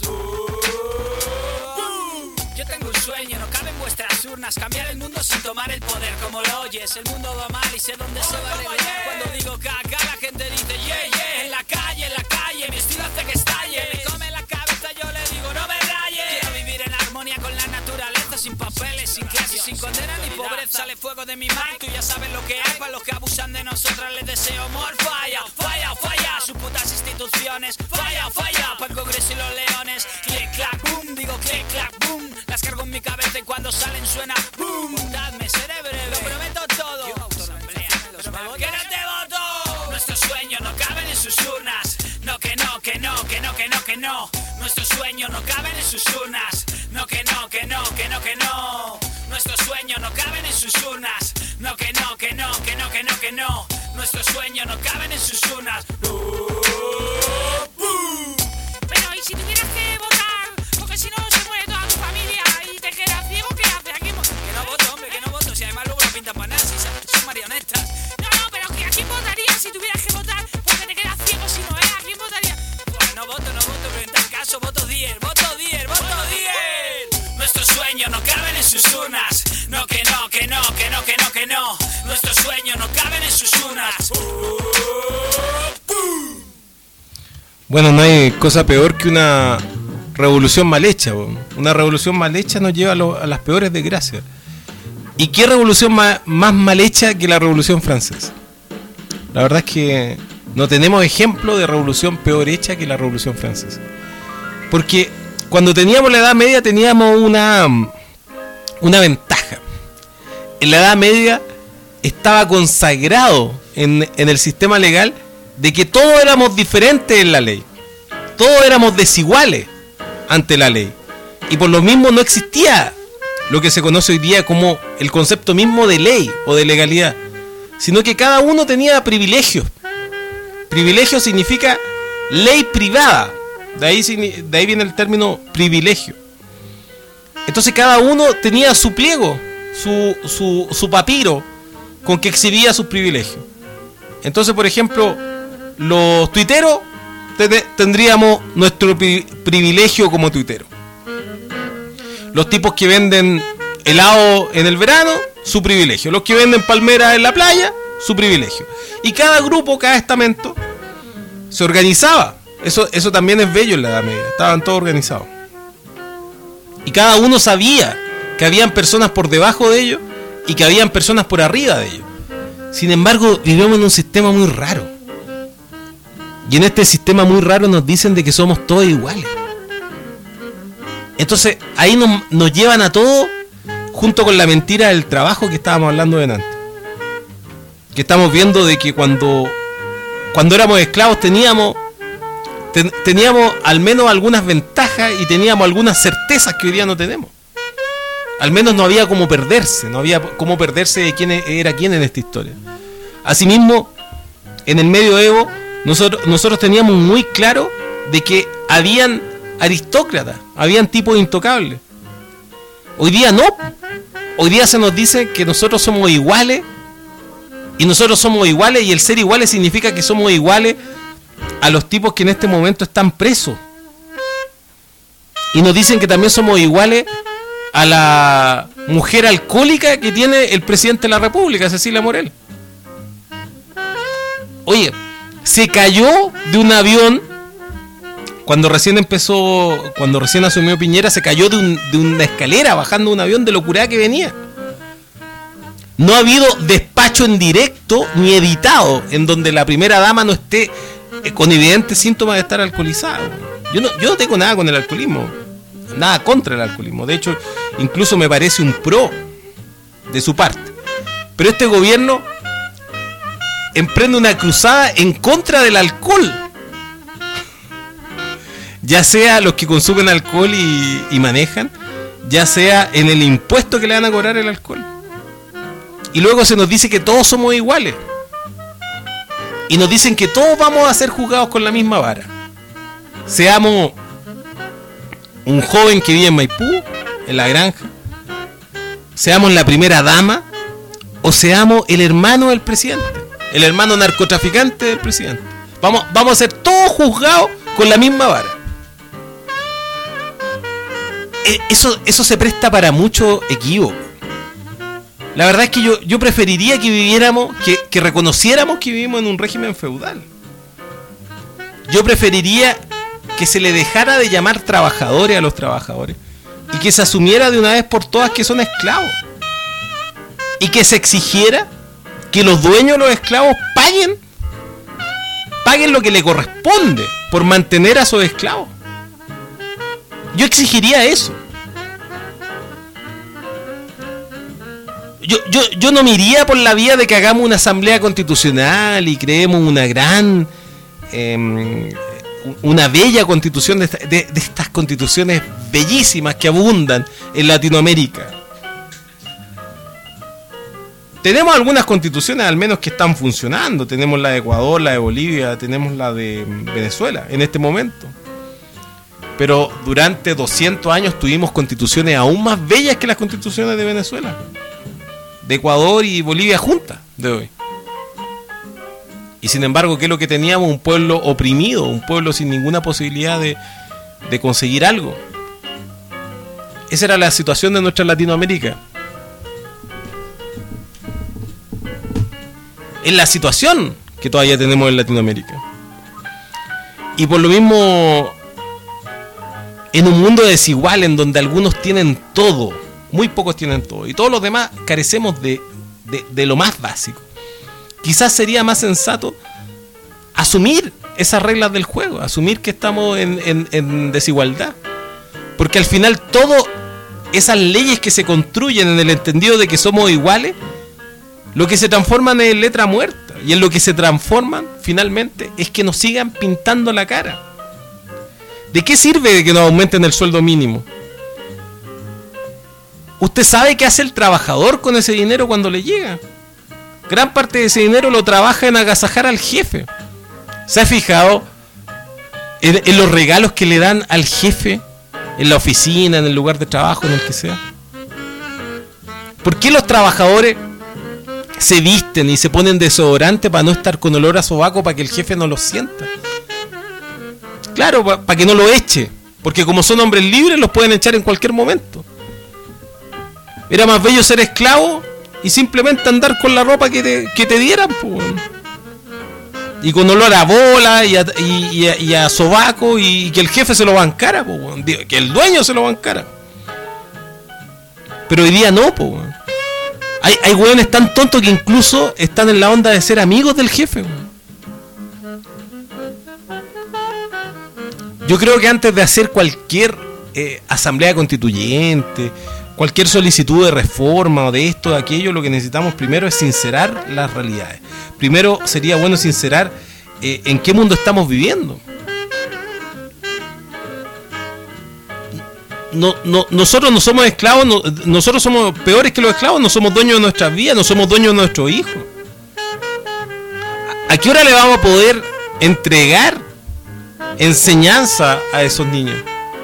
Yo tengo un sueño, no cabe en vuestras urnas. Cambiar el mundo sin tomar el poder, como lo oyes. El mundo va mal y sé dónde se va a arreglar. Cuando digo caca, la gente dice yeah, yeah. En la calle, en la calle, mi estilo hace que estalle. Me come la cabeza, yo le digo no me rayes. Quiero vivir en armonía con la naturaleza, sin papeles, sin clases, sin condena ni pobreza. Sale fuego de mi mind, tú ya sabes lo que hay. Para los que abusan de nosotras les deseo more. Falla, falla, falla, sus putas instituciones. Falla, falla, para el Congreso y los leones. Click, clack, boom, digo click, clack, boom. Las cargo en mi cabeza y cuando salen suena boom. Dadme, seré breve, lo prometo todo. Yo autoasamblea, que no te voto. Nuestros sueños no caben en sus urnas. No, que no, que no, que no, que no, que no. Nuestros sueños no caben en sus urnas. No, que no, que no, que no, que no. Nuestros sueños no caben en sus urnas. No, que no, que no, que no, que no, que no. Nuestros sueños no caben en sus urnas. Pero ¿y si tuvieras que votar? Porque si no se muere toda tu familia y te quedas ciego, ¿qué haces? Aquí mo- Que no voto, hombre, que no voto. Si además luego no pintan para nada, si son marionetas. No, no, pero que ¿a quién votarías si tuvieras que votar? Porque te urnas. No, que no, que no, que no, que no, que no. Nuestros sueños no caben en sus urnas. Bueno, no hay cosa peor que una revolución mal hecha. Bo. Una revolución mal hecha nos lleva a, lo, a las peores desgracias. ¿Y qué revolución más, más mal hecha que la Revolución Francesa? La verdad es que no tenemos ejemplo de revolución peor hecha que la Revolución Francesa. Porque cuando teníamos la Edad Media teníamos una, una ventaja. En la Edad Media estaba consagrado en, en el sistema legal de que todos éramos diferentes en la ley. Todos éramos desiguales ante la ley. Y por lo mismo no existía lo que se conoce hoy día como el concepto mismo de ley o de legalidad, sino que cada uno tenía privilegios. Privilegio significa ley privada, de ahí, de ahí viene el término privilegio. Entonces cada uno tenía su pliego, su, su, su papiro con que exhibía sus privilegios. Entonces, por ejemplo, los tuiteros ten- tendríamos nuestro pri- privilegio como tuiteros. Los tipos que venden helado en el verano, su privilegio. Los que venden palmeras en la playa, su privilegio. Y cada grupo, cada estamento se organizaba. Eso, eso también es bello en la Edad Media. Estaban todos organizados. Y cada uno sabía que habían personas por debajo de ellos y que habían personas por arriba de ellos. Sin embargo, vivimos en un sistema muy raro. Y en este sistema muy raro nos dicen de que somos todos iguales. Entonces, ahí nos, nos llevan a todos junto con la mentira del trabajo que estábamos hablando de antes. Que estamos viendo de que cuando, cuando éramos esclavos teníamos, ten, teníamos al menos algunas ventajas y teníamos algunas certezas que hoy día no tenemos. Al menos no había cómo perderse, no había cómo perderse de quién era quién en esta historia. Asimismo, en el medioevo, nosotros, nosotros teníamos muy claro de que habían aristócratas, habían tipos intocables. Hoy día no. Hoy día se nos dice que nosotros somos iguales, y nosotros somos iguales, y el ser iguales significa que somos iguales a los tipos que en este momento están presos. Y nos dicen que también somos iguales a la mujer alcohólica que tiene el presidente de la República, Cecilia Morel. Oye, se cayó de un avión cuando recién empezó, cuando recién asumió Piñera, se cayó de, un, de una escalera bajando un avión de locura que venía. No ha habido despacho en directo ni editado en donde la primera dama no esté eh, con evidentes síntomas de estar alcoholizada. Yo no, yo no tengo nada con el alcoholismo, nada contra el alcoholismo. De hecho, incluso me parece un pro de su parte. Pero este gobierno emprende una cruzada en contra del alcohol. Ya sea los que consumen alcohol y, y manejan, ya sea en el impuesto que le van a cobrar el alcohol. Y luego se nos dice que todos somos iguales. Y nos dicen que todos vamos a ser juzgados con la misma vara. Seamos un joven que vive en Maipú, en la granja, seamos la primera dama, o seamos el hermano del presidente, el hermano narcotraficante del presidente. Vamos, vamos a ser todos juzgados con la misma vara. Eso, eso se presta para mucho equívoco. La verdad es que yo, yo preferiría que viviéramos, que, que reconociéramos que vivimos en un régimen feudal. Yo preferiría que se le dejara de llamar trabajadores a los trabajadores y que se asumiera de una vez por todas que son esclavos. Y que se exigiera que los dueños de los esclavos paguen, paguen lo que le corresponde por mantener a sus esclavos. Yo exigiría eso. Yo, yo, yo no me iría por la vía de que hagamos una asamblea constitucional y creemos una gran, eh, una bella constitución de, esta, de, de estas constituciones bellísimas que abundan en Latinoamérica. Tenemos algunas constituciones al menos que están funcionando. Tenemos la de Ecuador, la de Bolivia, tenemos la de Venezuela en este momento. Pero durante doscientos años tuvimos constituciones aún más bellas que las constituciones de Venezuela, de Ecuador y Bolivia juntas de hoy. Y sin embargo, ¿qué es lo que teníamos? Un pueblo oprimido, un pueblo sin ninguna posibilidad de, de conseguir algo. esa era la situación de nuestra Latinoamérica. Es la situación que todavía tenemos en Latinoamérica. Y por lo mismo, en un mundo desigual en donde algunos tienen todo, muy pocos tienen todo, y todos los demás carecemos de, de, de lo más básico, quizás sería más sensato asumir esas reglas del juego, asumir que estamos en, en, en desigualdad. Porque al final todas esas leyes que se construyen en el entendido de que somos iguales, lo que se transforman en letra muerta. Y en lo que se transforman finalmente es que nos sigan pintando la cara. ¿De qué sirve que nos aumenten el sueldo mínimo? ¿Usted sabe qué hace el trabajador con ese dinero cuando le llega? Gran parte de ese dinero lo trabaja en agasajar al jefe. ¿Se ha fijado en, en los regalos que le dan al jefe en la oficina, en el lugar de trabajo, en el que sea? ¿Por qué los trabajadores se visten y se ponen desodorante para no estar con olor a sobaco, para que el jefe no lo sienta? Claro, para pa que no lo eche, porque como son hombres libres los pueden echar en cualquier momento. Era más bello ser esclavo y simplemente andar con la ropa que te, que te dieran, pues. Y con olor a bola y a, y, y a, y a sobaco, y que el jefe se lo bancara, pues, que el dueño se lo bancara. Pero hoy día no, pues. Hay, hay hueones tan tontos que incluso están en la onda de ser amigos del jefe. Yo creo que antes de hacer cualquier eh, asamblea constituyente, cualquier solicitud de reforma o de esto, de aquello, lo que necesitamos primero es sincerar las realidades. Primero sería bueno sincerar eh, en qué mundo estamos viviendo. No, no, nosotros no somos esclavos, no, nosotros somos peores que los esclavos, no somos dueños de nuestras vidas, no somos dueños de nuestros hijos. ¿A qué hora le vamos a poder entregar enseñanza a esos niños?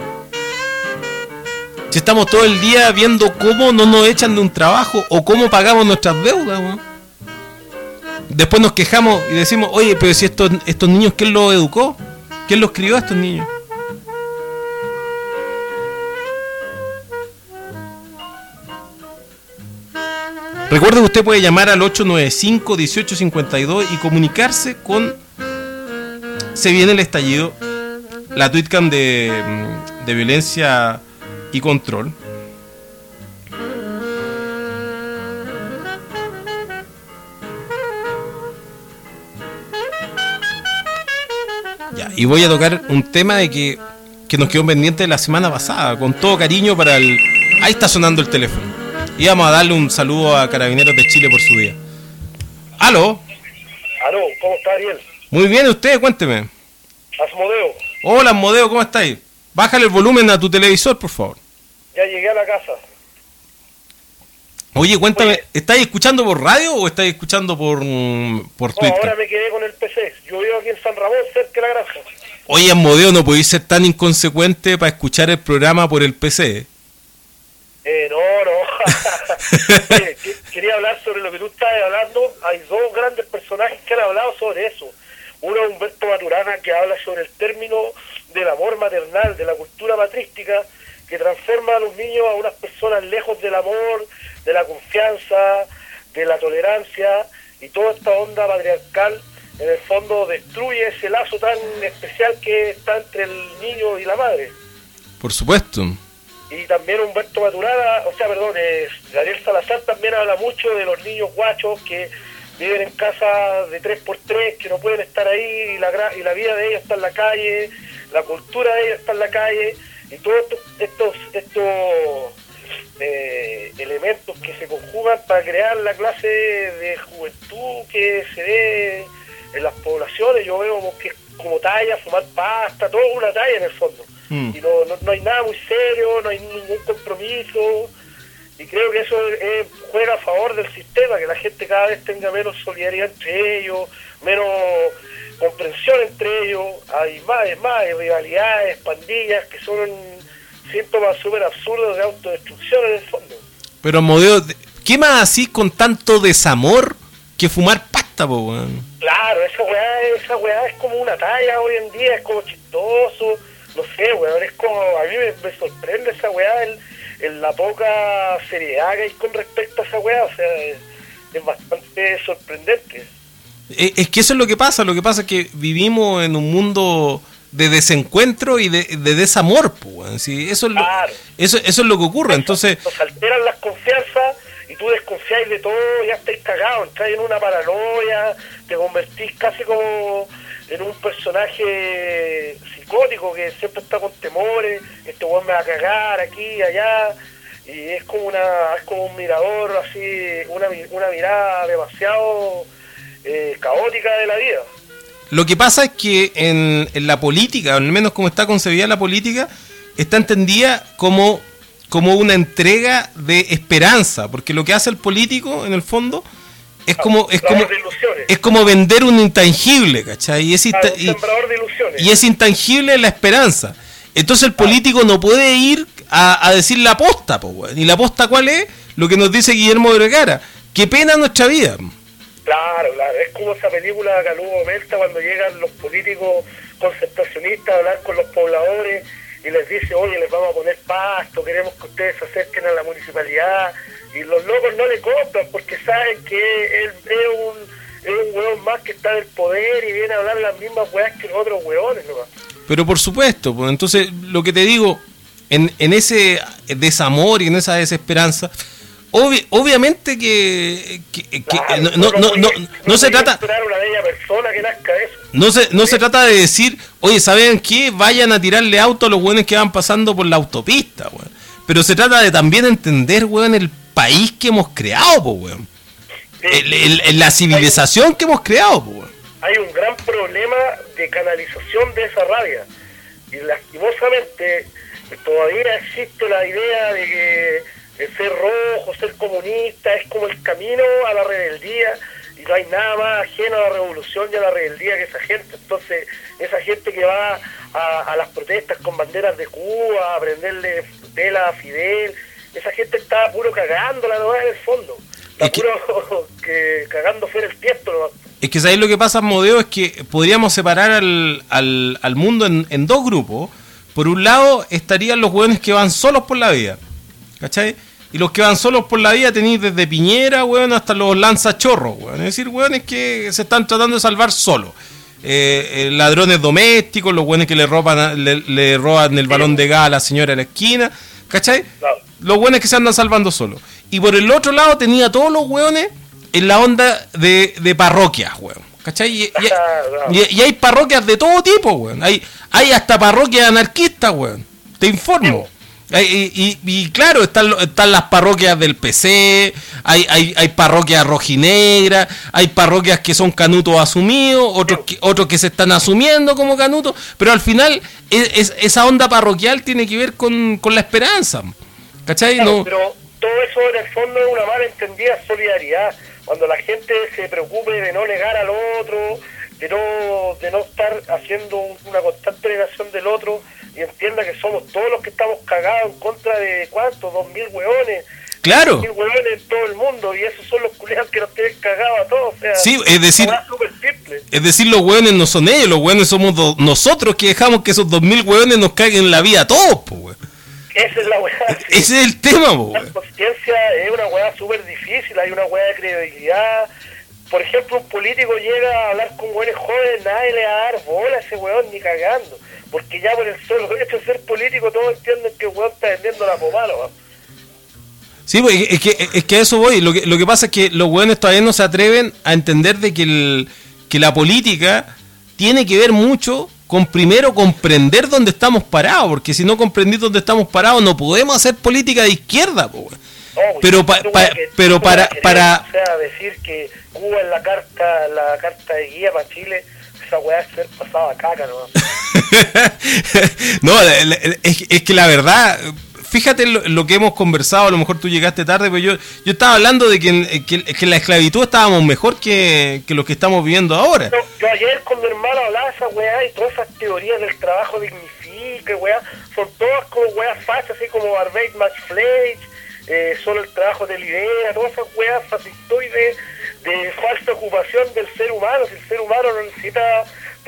Si estamos todo el día viendo cómo no nos echan de un trabajo o cómo pagamos nuestras deudas, ¿no? Después nos quejamos y decimos, oye, pero si estos, estos niños, ¿quién los educó? ¿Quién los crió a estos niños? Recuerde que usted puede llamar al ocho nueve cinco, dieciocho cincuenta y dos y comunicarse con Se Viene el Estallido, la tweetcam de, de violencia y control. Ya, y voy a tocar un tema de que, que nos quedó pendiente de la semana pasada, con todo cariño para el... Ahí está sonando el teléfono. Y vamos a darle un saludo a Carabineros de Chile por su día. ¿Aló? Aló, ¿cómo está Ariel? Muy bien, ¿usted? Cuénteme. Asmodeo, Hola, Asmodeo, ¿cómo estáis? Bájale el volumen a tu televisor, por favor. ya llegué a la casa. Oye, cuéntame, Oye. ¿estáis escuchando por radio o estáis escuchando por, mm, por No, Twitter? ahora me quedé con el P C. Yo vivo aquí en San Ramón, cerca de la granja. Oye, Asmodeo, no podéis ser tan inconsecuente para escuchar el programa por el P C. Eh, no, no. Oye, que- quería hablar sobre lo que tú estabas hablando. Hay dos grandes personajes que han hablado sobre eso. Uno es Humberto Maturana, que habla sobre el término del amor maternal, de la cultura matrística, que transforma a los niños a unas personas lejos del amor, de la confianza, de la tolerancia, y toda esta onda patriarcal, en el fondo, destruye ese lazo tan especial que está entre el niño y la madre. Por supuesto. Y también Humberto Maturana, o sea, perdón, eh, Gabriel Salazar también habla mucho de los niños guachos que viven en casas de tres por tres, que no pueden estar ahí, y la, gra- y la vida de ellos está en la calle, la cultura de ellos está en la calle, y todos estos, estos, estos eh, elementos que se conjugan para crear la clase de juventud que se ve en las poblaciones. Yo veo que es como talla, fumar pasta, todo una talla en el fondo. Mm. Y no, no, no hay nada muy serio, no hay ningún compromiso, y creo que eso eh, juega a favor del sistema, que la gente cada vez tenga menos solidaridad entre ellos, menos comprensión entre ellos. Hay más, es más, hay rivalidades, pandillas, que son síntomas súper absurdos de autodestrucción en el fondo. Pero, Asmodeo, ¿qué más así con tanto desamor que fumar pasta, po, weón? Claro, esa weá, esa weá es como una talla hoy en día, es como chistoso, no sé, weón, es como, a mí me, me sorprende esa weá, el, en la poca seriedad que hay con respecto a esa weá, o sea, es, es bastante sorprendente. Es, es que eso es lo que pasa, lo que pasa es que vivimos en un mundo de desencuentro y de, de desamor, pues, weón. Sí, eso es lo, Claro. eso, eso es lo que ocurre, entonces... Nos alteran las confianzas y tú desconfiáis de todo, ya estáis cagados, entráis en una paranoia, te convertís casi como en un personaje psicótico que siempre está con temores, este weón me va a cagar aquí, allá, y es como una es como un mirador así, una, mi- una mirada demasiado eh, caótica de la vida. Lo que pasa es que en, en la política, al menos como está concebida la política, está entendida como, como una entrega de esperanza, porque lo que hace el político, en el fondo, es como es como Sembrador de ilusiones. es como vender un intangible, ¿cachai? Y es, Ah, inta- un y, sembrador de ilusiones. y es intangible la esperanza. Entonces el político no puede ir a, a decir la posta, po, weón. ¿Y la posta cuál es? Lo que nos dice Guillermo Vergara. Qué pena nuestra vida. Claro, claro, es como esa película de Calú Melta cuando llegan los políticos concentracionistas a hablar con los pobladores y les dice, oye, les vamos a poner pasto, queremos que ustedes se acerquen a la municipalidad, y los locos no le compran porque saben que él es un, es un hueón más que está en el poder y viene a hablar las mismas weas que los otros hueones nomás. Pero por supuesto, pues entonces lo que te digo, en, en ese desamor y en esa desesperanza, obvi- obviamente que, que- que Claro, no, no, no, no, no se podía trata esperar una bella persona que nazca eso. no se, no se trata de decir, oye, ¿saben qué? Vayan a tirarle auto a los hueones que van pasando por la autopista, weón. Pero se trata de también entender, weón, el país que hemos creado, po, weón. El- el- el- la civilización que hemos creado, po, weón. Hay un gran problema de canalización de esa rabia y lastimosamente todavía existe la idea de que el ser rojo, ser comunista es como el camino a la rebeldía y no hay nada más ajeno a la revolución y a la rebeldía que esa gente. Entonces esa gente que va a, a las protestas con banderas de Cuba a prenderle tela a Fidel, esa gente está puro cagándola nomás en el fondo, está Es que- puro que cagando fuera el tiesto nomás. Es que sabéis lo que pasa, Modeo, es que podríamos separar al, al, al mundo en, en dos grupos. Por un lado estarían los hueones que van solos por la vida, ¿cachai? Y los que van solos por la vida tenéis desde Piñera, hueón, hasta los lanzachorros, hueón. Es decir, hueones que se están tratando de salvar solos. Eh, eh, ladrones domésticos, los hueones que le roban, a- le, le roban el balón de gas a la señora de la esquina, ¿cachai? Claro. Los hueones que se andan salvando solos. Y por el otro lado tenía a todos los hueones en la onda de, de parroquias, weón. ¿Cachai? Y, y- y- y hay parroquias de todo tipo, weón. Hay, hay hasta parroquias anarquistas, weón. Te informo. Hay- Y, y- y claro, están, lo- están las parroquias del P C, hay, hay, hay parroquias rojinegras, hay parroquias que son canutos asumidos, otros que, otros que se están asumiendo como canutos, pero al final es, es- esa onda parroquial tiene que ver con, con la esperanza. ¿Cachai? Claro, No, pero todo eso en el fondo es una mal entendida solidaridad. Cuando la gente se preocupe de no negar al otro, de no de no estar haciendo un- una constante negación del otro y entienda que somos todos los que estamos cagados en contra de ¿cuántos? Dos mil hueones. Claro. Dos mil hueones en todo el mundo y esos son los culiados que nos tienen cagados a todos. O sea, Sí, es decir- una hueá súper simple. Es decir, los hueones no son ellos, los hueones somos do- nosotros que dejamos que esos dos mil hueones nos caguen la vida a todos, po, weón. Esa es la weá. Ese es el tema, po, La weón. conciencia es una weá súper difícil, hay una weá de credibilidad. Por ejemplo, un político llega a hablar con weones jóvenes, nadie le va a dar bola a ese weón ni cagando. Porque ya por el solo hecho de ser político todos entienden que el weón está vendiendo la pomada, weón. Sí, pues, es que, es que a eso voy. Lo que, lo que pasa es que los hueones todavía no se atreven a entender de que, el, que la política tiene que ver mucho con primero comprender dónde estamos parados, porque si no comprendís dónde estamos parados no podemos hacer política de izquierda, po, weón. No, pues, Pero pa- tú pa- weá que- pero tú weá para- que para- O sea, decir que Cuba en la carta, la carta de guía para Chile, esa weá es ser pasada a caca, ¿no? No, la- la- es, es que la verdad, fíjate lo, lo que hemos conversado, a lo mejor tú llegaste tarde, pero yo yo estaba hablando de que en, que, que en la esclavitud estábamos mejor que, que los que estamos viviendo ahora. Yo, yo ayer con mi hermano hablaba de esa weá y todas esas teorías del trabajo dignifica, weá, son todas como weas fachas, así como Arbeit Max Fleisch, eh, solo el trabajo te libera, todas esas weas fascistoides de falsa ocupación del ser humano. Si el ser humano no necesita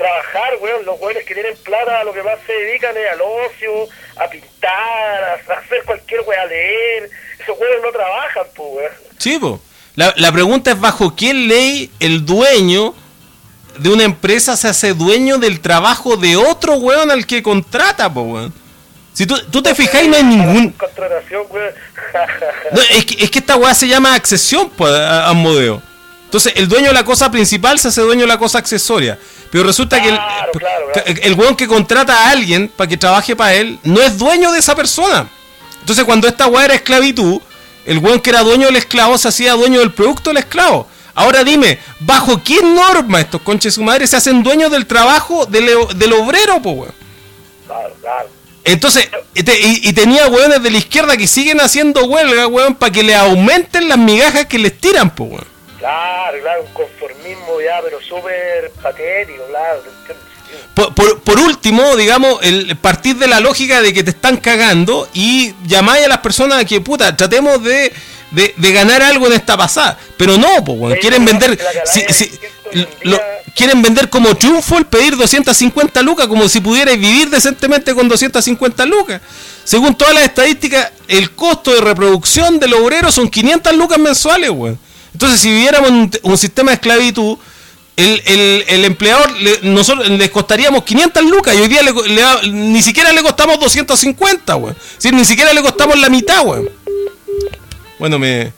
trabajar, weón. Los weones que tienen plata, lo que más se dedican es al ocio, a pintar, a hacer cualquier weón, a leer. Esos weones no trabajan, pues, weón. Sí, po. La, la pregunta es bajo qué ley el dueño de una empresa se hace dueño del trabajo de otro weón al que contrata, po, weón. Si tú, tú te fijas, no hay ningún... Contratación, weón. No, es, que, es que esta weá se llama accesión, pues, a, a modeo. Entonces, el dueño de la cosa principal se hace dueño de la cosa accesoria. Pero resulta Claro, que el, claro, claro. el, el weón que contrata a alguien para que trabaje para él no es dueño de esa persona. Entonces, cuando esta weá era esclavitud, el weón que era dueño del esclavo se hacía dueño del producto del esclavo. Ahora dime, ¿bajo qué norma estos conches su madre se hacen dueños del trabajo del, del obrero, po, weón? Claro, claro. Entonces, y, te- y- y tenía weones de la izquierda que siguen haciendo huelga, weón, para que le aumenten las migajas que les tiran, po, weón. Claro, claro, un conformismo ya, pero súper patético, claro. ¿te entiendes? Por, por, por último, digamos, el partir de la lógica de que te están cagando y llamáis a las personas a que, puta, tratemos de, de, de ganar algo en esta pasada. Pero no, po, weón, Sí, quieren la- vender... la cagada si- es si- que hoy en lo- día- quieren vender como triunfo el pedir doscientas cincuenta lucas, como si pudierais vivir decentemente con doscientas cincuenta lucas. Según todas las estadísticas, el costo de reproducción del obrero son quinientas lucas mensuales, weón. Entonces, si viviéramos en un, un sistema de esclavitud, el, el, el empleador, le, nosotros les costaríamos quinientas lucas y hoy día le, le- ni siquiera le costamos doscientas cincuenta, weón. Sí, ni siquiera le costamos la mitad, weón. Bueno, me...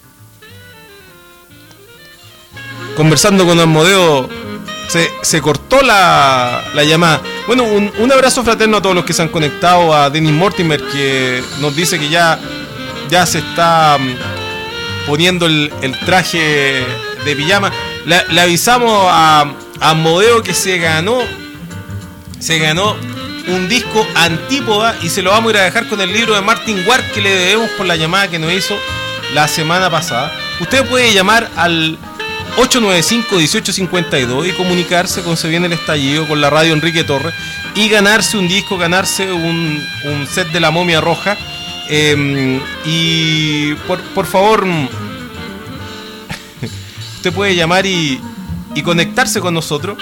Conversando con Asmodeo, se, se cortó la, la llamada. Bueno, un, un abrazo fraterno a todos los que se han conectado, a Dennis Mortimer, que nos dice que ya, ya se está mm, poniendo el, el traje de pijama. Le, le avisamos a, a Asmodeo que se ganó, se ganó un disco Antípoda y se lo vamos a ir a dejar con el libro de Martin Ward que le debemos por la llamada que nos hizo la semana pasada. Usted puede llamar al ocho nueve cinco, uno ocho cinco dos y comunicarse con Se Viene el Estallido, con la radio Enrique Torres, y ganarse un disco, ganarse un, un set de La Momia Roja. Eh, y por, por favor, usted puede llamar y, y conectarse con nosotros.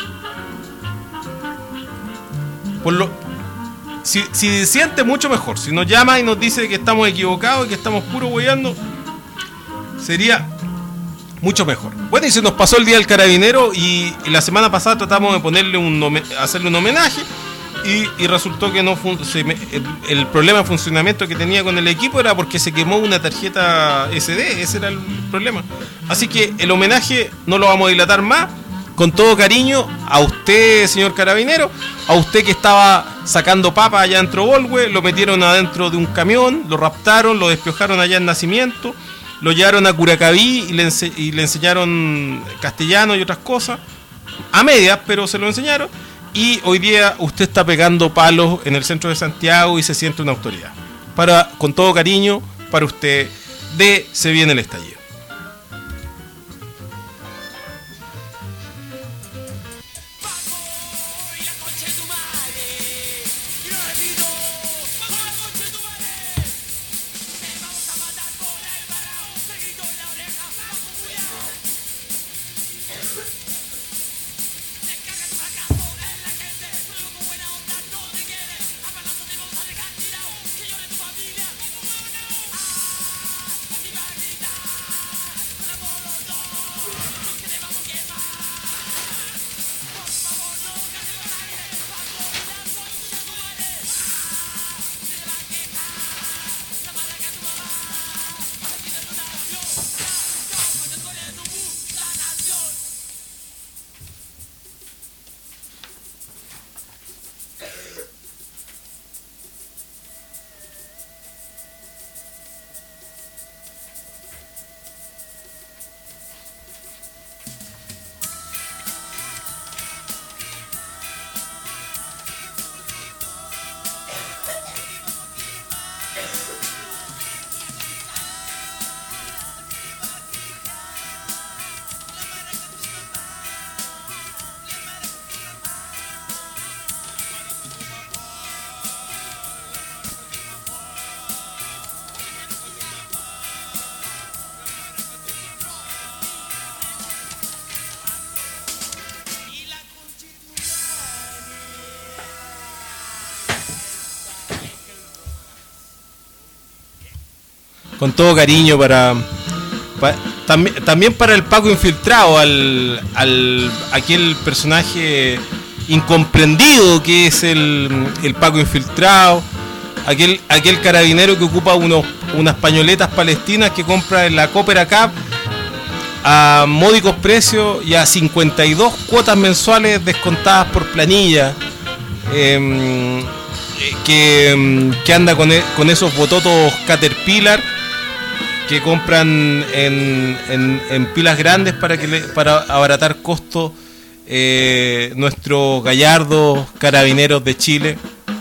Por lo, si, si siente mucho mejor, si nos llama y nos dice que estamos equivocados y que estamos puro hueando, sería mucho mejor. Bueno, y se nos pasó el día del carabinero y, y la semana pasada tratamos de ponerle un home- hacerle un homenaje y, y resultó que no fun- se me- el, el problema de funcionamiento que tenía con el equipo era porque se quemó una tarjeta ese de, ese era el problema. Así que el homenaje no lo vamos a dilatar más. Con todo cariño a usted, señor carabinero, a usted que estaba sacando papa allá en Trobolwe, lo metieron adentro de un camión, lo raptaron, lo despiojaron allá en Nacimiento, lo llevaron a Curacaví y le, ense- y le enseñaron castellano y otras cosas, a medias, pero se lo enseñaron, y hoy día usted está pegando palos en el centro de Santiago y se siente una autoridad. Para, con todo cariño, para usted, de Se Viene el Estallido. Y la concha de tu madre. Y lo repito, bajo la concha de tu madre. Te vamos a matar por el parao. Te grito en la oreja, bajo Julián. Descarga tu fracaso en la gente. Tu loco buena onda no te quiere. A palazo te vamos a dejar tirado. Que llore tu familia. Ah, y va a gritar. con todo cariño para, para también, también para el Paco infiltrado, al, al aquel personaje incomprendido que es el, el Paco infiltrado, aquel aquel carabinero que ocupa unos unas pañoletas palestinas que compra en la Copera Cup a módicos precios y a cincuenta y dos cuotas mensuales descontadas por planilla, eh, que, que anda con, e, con esos bototos Caterpillar que compran en, en, en pilas grandes para que le, para abaratar costos, eh, nuestros gallardos carabineros de Chile,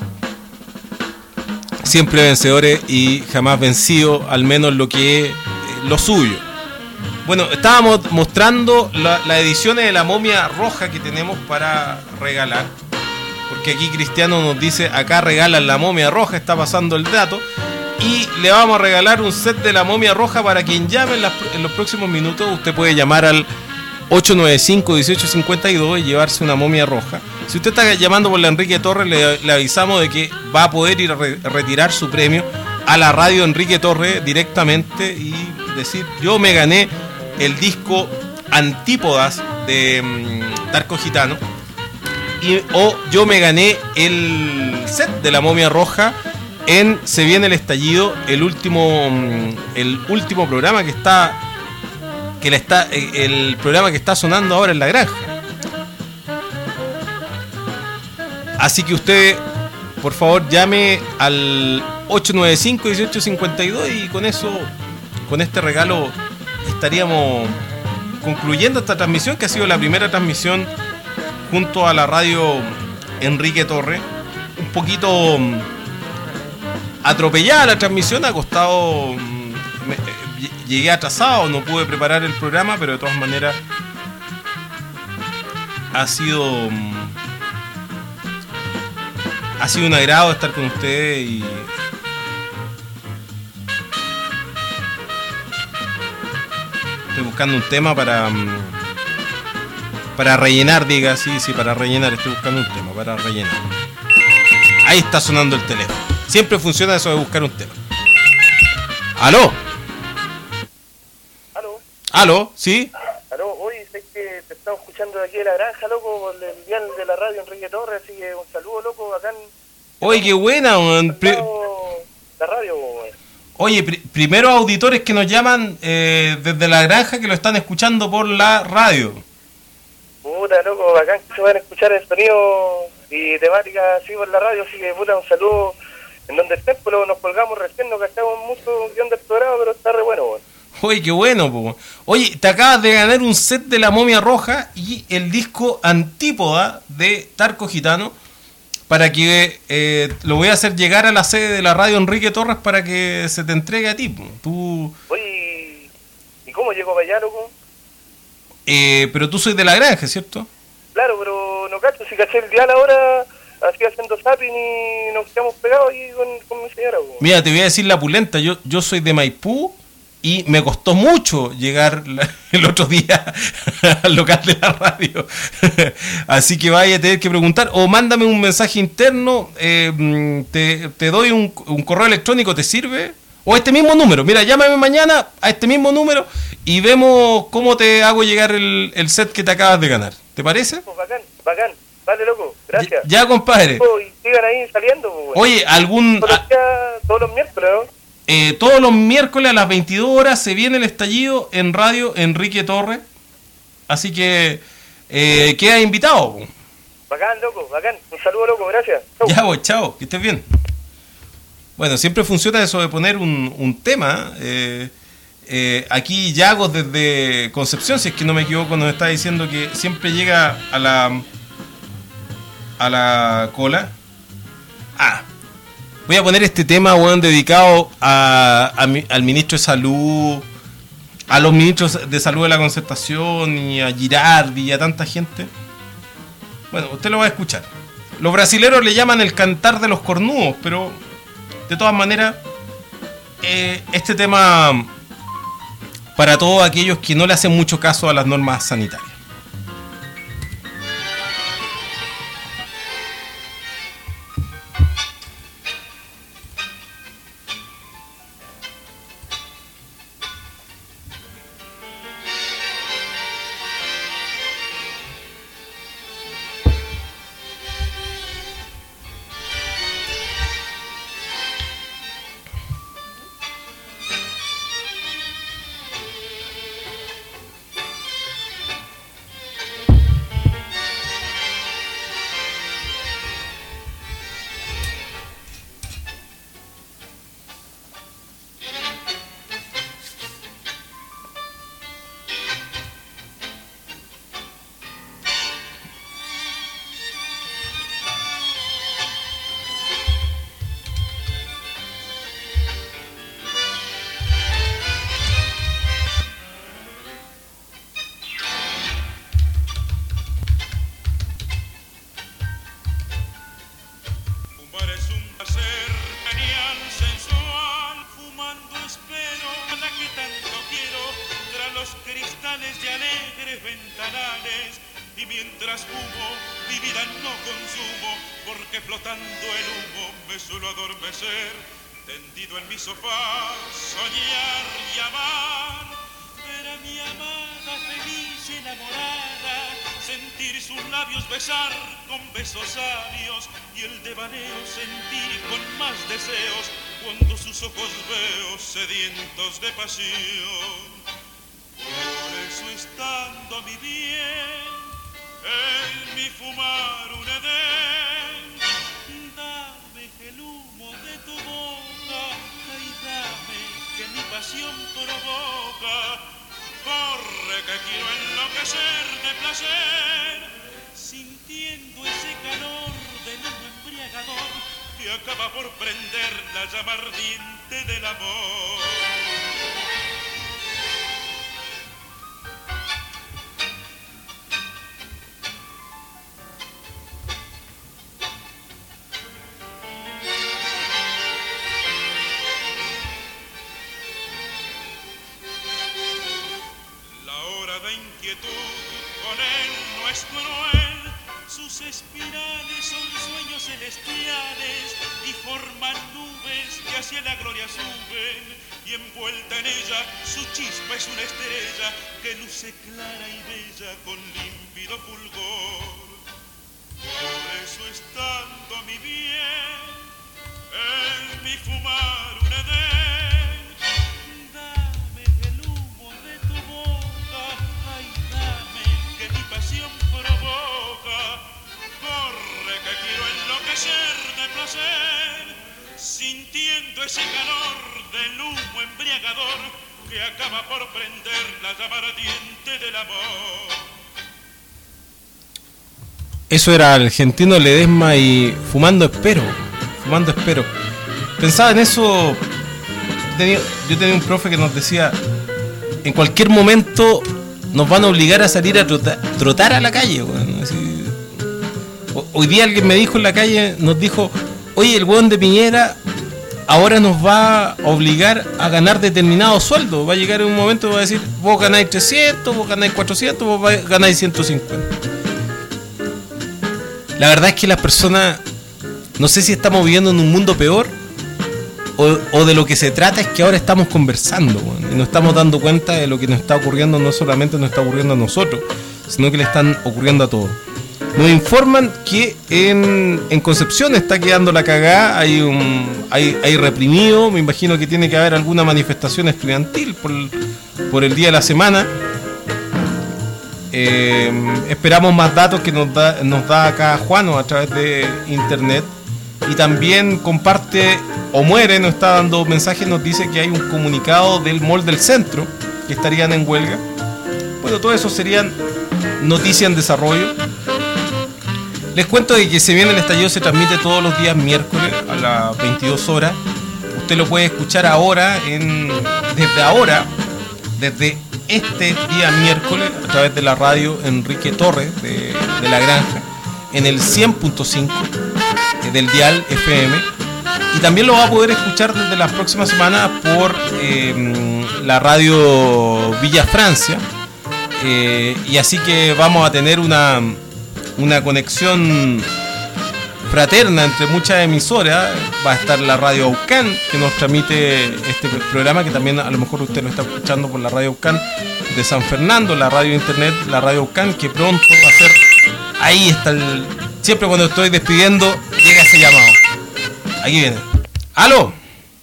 siempre vencedores y jamás vencidos, al menos lo que es lo suyo. Bueno, estábamos mostrando las la ediciones de la momia roja que tenemos para regalar, porque aquí Cristiano nos dice, acá regalan la momia roja, está pasando el dato, y le vamos a regalar un set de la momia roja para quien llame en, las, en los próximos minutos. Usted puede llamar al ocho nueve cinco, uno ocho cinco dos y llevarse una momia roja. Si usted está llamando por la Enrique Torres, le, le avisamos de que va a poder ir a re, retirar su premio a la radio Enrique Torres directamente y decir, yo me gané el disco Antípodas de um, Tarco Gitano, y, o yo me gané el set de la momia roja en Se Viene el Estallido, el último um, el último programa que está que le está el programa que está sonando ahora en La Granja. Así que usted, por favor, llame al ocho nueve cinco, uno ocho cinco dos y con eso, con este regalo, estaríamos concluyendo esta transmisión, que ha sido la primera transmisión junto a la radio Enrique Torres. Un poquito atropellada la transmisión, ha costado, me, llegué atrasado, no pude preparar el programa, pero de todas maneras ha sido ha sido un agrado estar con ustedes y estoy buscando un tema para para rellenar, diga, sí, sí, para rellenar, estoy buscando un tema para rellenar. Ahí está sonando el teléfono. Siempre funciona eso de buscar un tema. ¿Aló? ¿Aló? ¿Aló? ¿Sí? ¿Aló? Oye, sé que te estamos escuchando de aquí de La Granja, loco, por el dial de la radio Enrique Torres, así que un saludo, loco, bacán. Oye, qué buena, man. Pri- la radio, weón. Oye, pr- primeros auditores que nos llaman eh, desde La Granja, que lo están escuchando por la radio. Puta, loco, bacán que se van a escuchar el sonido y temática así por la radio, así que puta, un saludo en donde estén, pero nos colgamos recién, nos gastamos mucho guión del programa, pero está re bueno, weón. Oye, qué bueno, po. Oye, te acabas de ganar un set de la momia roja y el disco Antípoda de Tarco Gitano, para que eh, lo voy a hacer llegar a la sede de la radio Enrique Torres para que se te entregue a ti, po. Tú... Oye, ¿y cómo llego para allá, loco? Eh, pero tú sois de La Granja, ¿cierto? Claro, pero no cacho, si caché el dial ahora, así haciendo zapping y nos quedamos pegados ahí con, con mi señora, po. Mira, te voy a decir la pulenta, yo, yo soy de Maipú y me costó mucho llegar la, el otro día al local de la radio. Así que vaya a tener que preguntar o mándame un mensaje interno, eh, te, te doy un, un correo electrónico, ¿te sirve? O a este mismo número, mira, llámame mañana a este mismo número y vemos cómo te hago llegar el, el set que te acabas de ganar. ¿Te parece? Pues bacán, bacán, vale, loco, gracias. Ya, ya, compadre. Y sigan ahí saliendo, pues, bueno. Oye, algún... Todos los, días, todos los miércoles, ¿no? Eh, todos los miércoles a las veintidós horas se viene el estallido en radio Enrique Torres. Así que eh, queda invitado. Bacán, loco, bacán. Un saludo, loco, gracias. Chau. Ya, pues, chao, que estés bien. Bueno, siempre funciona eso de poner un, un tema. Eh, eh, aquí Yagos desde Concepción, si es que no me equivoco, nos está diciendo que siempre llega a la a la cola. Ah, voy a poner este tema, weón, dedicado a, a mi, al ministro de Salud, a los ministros de Salud de la Concertación y a Girardi y a tanta gente. Bueno, usted lo va a escuchar. Los brasileros le llaman el cantar de los cornudos, pero de todas maneras, eh, este tema para todos aquellos que no le hacen mucho caso a las normas sanitarias. sales. Y mientras fumo, mi vida no consumo, porque flotando el humo me suelo adormecer. Tendido en mi sofá, soñar y amar, ver a mi amada feliz y enamorada, sentir sus labios besar con besos sabios y el devaneo sentir con más deseos cuando sus ojos veo sedientos de pasión. Por eso estando a mi bien, en mi fumar un edén, dame el humo de tu boca, ay dame que mi pasión provoca. Corre que quiero enloquecer de placer, sintiendo ese calor del humo embriagador que acaba por prender la llama ardiente del amor. Con él no es cruel, sus espirales son sueños celestiales y forman nubes que hacia la gloria suben, y envuelta en ella su chispa es una estrella que luce clara y bella con límpido fulgor. Por eso estando a mi bien, en mi fumar un edén, dame el humo de tu boca, ay dame que mi pasión provoca. Corre que quiero enloquecer de placer, sintiendo ese calor del humo embriagador que acaba por prender la llama ardiente del amor. Eso era Argentino Ledesma y Fumando Espero. Fumando Espero. Pensaba en eso. Tenía, yo tenía un profe que nos decía: en cualquier momento nos van a obligar a salir a trotar, trotar a la calle. Bueno, así. Hoy día alguien me dijo en la calle, nos dijo: oye, el hueón de Piñera ahora nos va a obligar a ganar determinado sueldo. Va a llegar en un momento y va a decir: vos ganáis trescientos, vos ganáis cuatrocientos, vos ganáis ciento cincuenta. La verdad es que las personas, no sé si estamos viviendo en un mundo peor o, o de lo que se trata es que ahora estamos conversando, bueno, y nos estamos dando cuenta de lo que nos está ocurriendo. No solamente nos está ocurriendo a nosotros, sino que le están ocurriendo a todos. Nos informan que en, en Concepción está quedando la cagada, hay, un, hay, hay reprimido, me imagino que tiene que haber alguna manifestación estudiantil por, por el día de la semana. Eh, esperamos más datos que nos da, nos da acá Juano a través de internet, y también comparte o muere, nos está dando mensajes, nos dice que hay un comunicado del Mall del Centro que estarían en huelga. Bueno, todo eso serían noticias en desarrollo. Les cuento de que Se Viene el Estallido se transmite todos los días miércoles a las veintidós horas. Usted lo puede escuchar ahora, en, desde ahora, desde este día miércoles, a través de la radio Enrique Torres de, de La Granja, en el cien punto cinco del dial F M, y también lo va a poder escuchar desde las próximas semanas por eh, la radio Villa Francia, eh, y así que vamos a tener una, una conexión fraterna entre muchas emisoras. Va a estar la radio Aucán, que nos transmite este programa, que también a lo mejor usted lo está escuchando por la radio Aucán de San Fernando, la radio internet, la radio Aucán, que pronto va a ser. Ahí está el. Siempre cuando estoy despidiendo, llega ese llamado. Aquí viene. ¡Aló!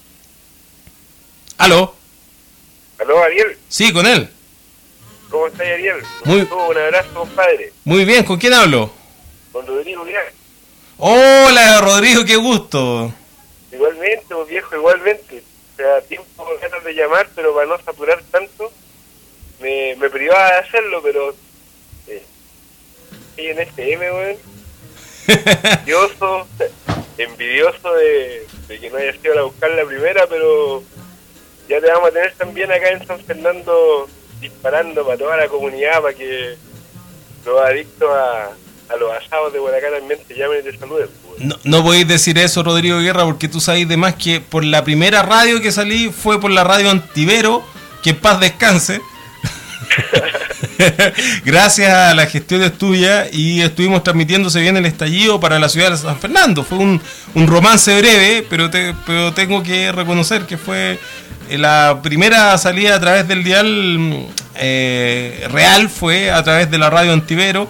¿Aló? ¿Aló, Ariel? Sí, con él. ¿Cómo estás, Ariel? Muy... Un abrazo, compadre. Muy bien, ¿con quién hablo? Con Rodrigo Guerra. Hola, Rodrigo, qué gusto. Igualmente, pues, viejo, igualmente. O sea, tiempo ganas de llamar, pero para no saturar tanto, me, me privaba de hacerlo, pero eh, estoy en F M, weón. Envidioso, envidioso de, de que no haya sido a buscar la primera, pero ya te vamos a tener también acá en San Fernando disparando para toda la comunidad, para que los adictos a, a los asados de Huaracán también te llamen y te saluden. Pues. No, no podéis decir eso, Rodrigo Guerra, porque tú sabes de más que por la primera radio que salí fue por la radio Antivero, que en paz descanse. Gracias a las gestiones tuyas y estuvimos transmitiéndose bien el estallido para la ciudad de San Fernando. Fue un, un romance breve, pero, te, pero tengo que reconocer que fue la primera salida a través del dial eh, real, fue a través de la radio Antivero.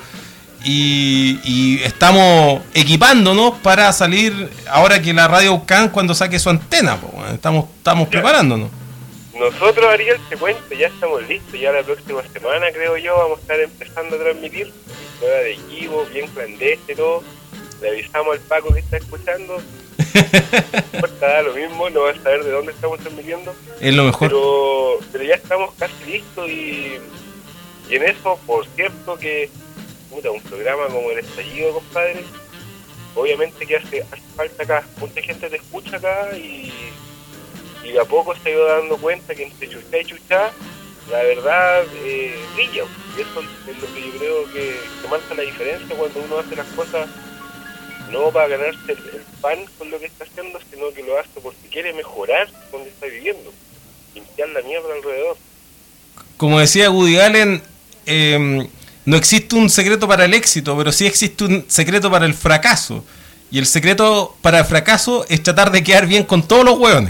Y, y estamos equipándonos para salir ahora que la radio Ucán cuando saque su antena, po, estamos, estamos preparándonos. Nosotros, Ariel, te cuento, ya estamos listos, ya la próxima semana creo yo vamos a estar empezando a transmitir prueba de equipo, bien clandeste, todo. Le avisamos al Paco que está escuchando, no importa, da lo mismo, no va a saber de dónde estamos transmitiendo. Es lo mejor. Pero, pero ya estamos casi listos y, y en eso, por cierto que puta, un programa como El Estallido, compadre, obviamente que hace, hace falta acá, mucha gente te escucha acá y, y de a poco se ha ido dando cuenta que entre chuchá y chuchá la verdad eh, brilla, y eso es lo que yo creo que, que marca la diferencia cuando uno hace las cosas no para ganarse el, el pan con lo que está haciendo, sino que lo hace porque quiere mejorar donde está viviendo, limpiar la mierda alrededor. Como decía Woody Allen, eh, no existe un secreto para el éxito, pero sí existe un secreto para el fracaso. Y el secreto para el fracaso es tratar de quedar bien con todos los hueones.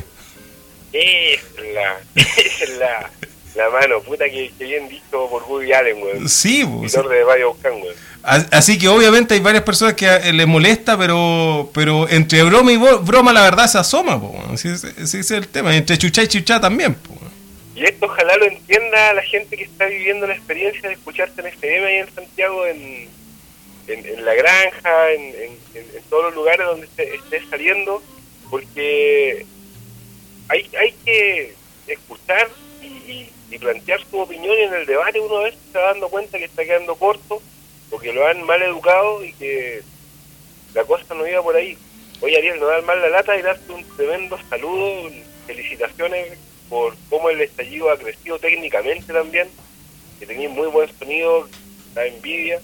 Esa es la, esa es la, la mano, puta, que, que bien dicho por Woody Allen, weón. Sí, pues. Sí. De Radio Ucán, weón. Así que obviamente hay varias personas que les molesta, pero pero entre broma y broma la verdad se asoma, po. Así es, ese es el tema. Entre chuchá y chuchá también, po. Y esto ojalá lo entienda la gente que está viviendo la experiencia de escucharte en F M ahí en Santiago, en, en, en La Granja, en, en, en todos los lugares donde estés esté saliendo, porque hay hay que escuchar y, y, y plantear su opinión, y en el debate uno a veces se va dando cuenta que está quedando corto, porque lo han mal educado y que la cosa no iba por ahí. Oye, Ariel, no dar mal la lata y darte un tremendo saludo, felicitaciones por cómo el estallido ha crecido técnicamente también, que tenía muy buen sonido, da envidia,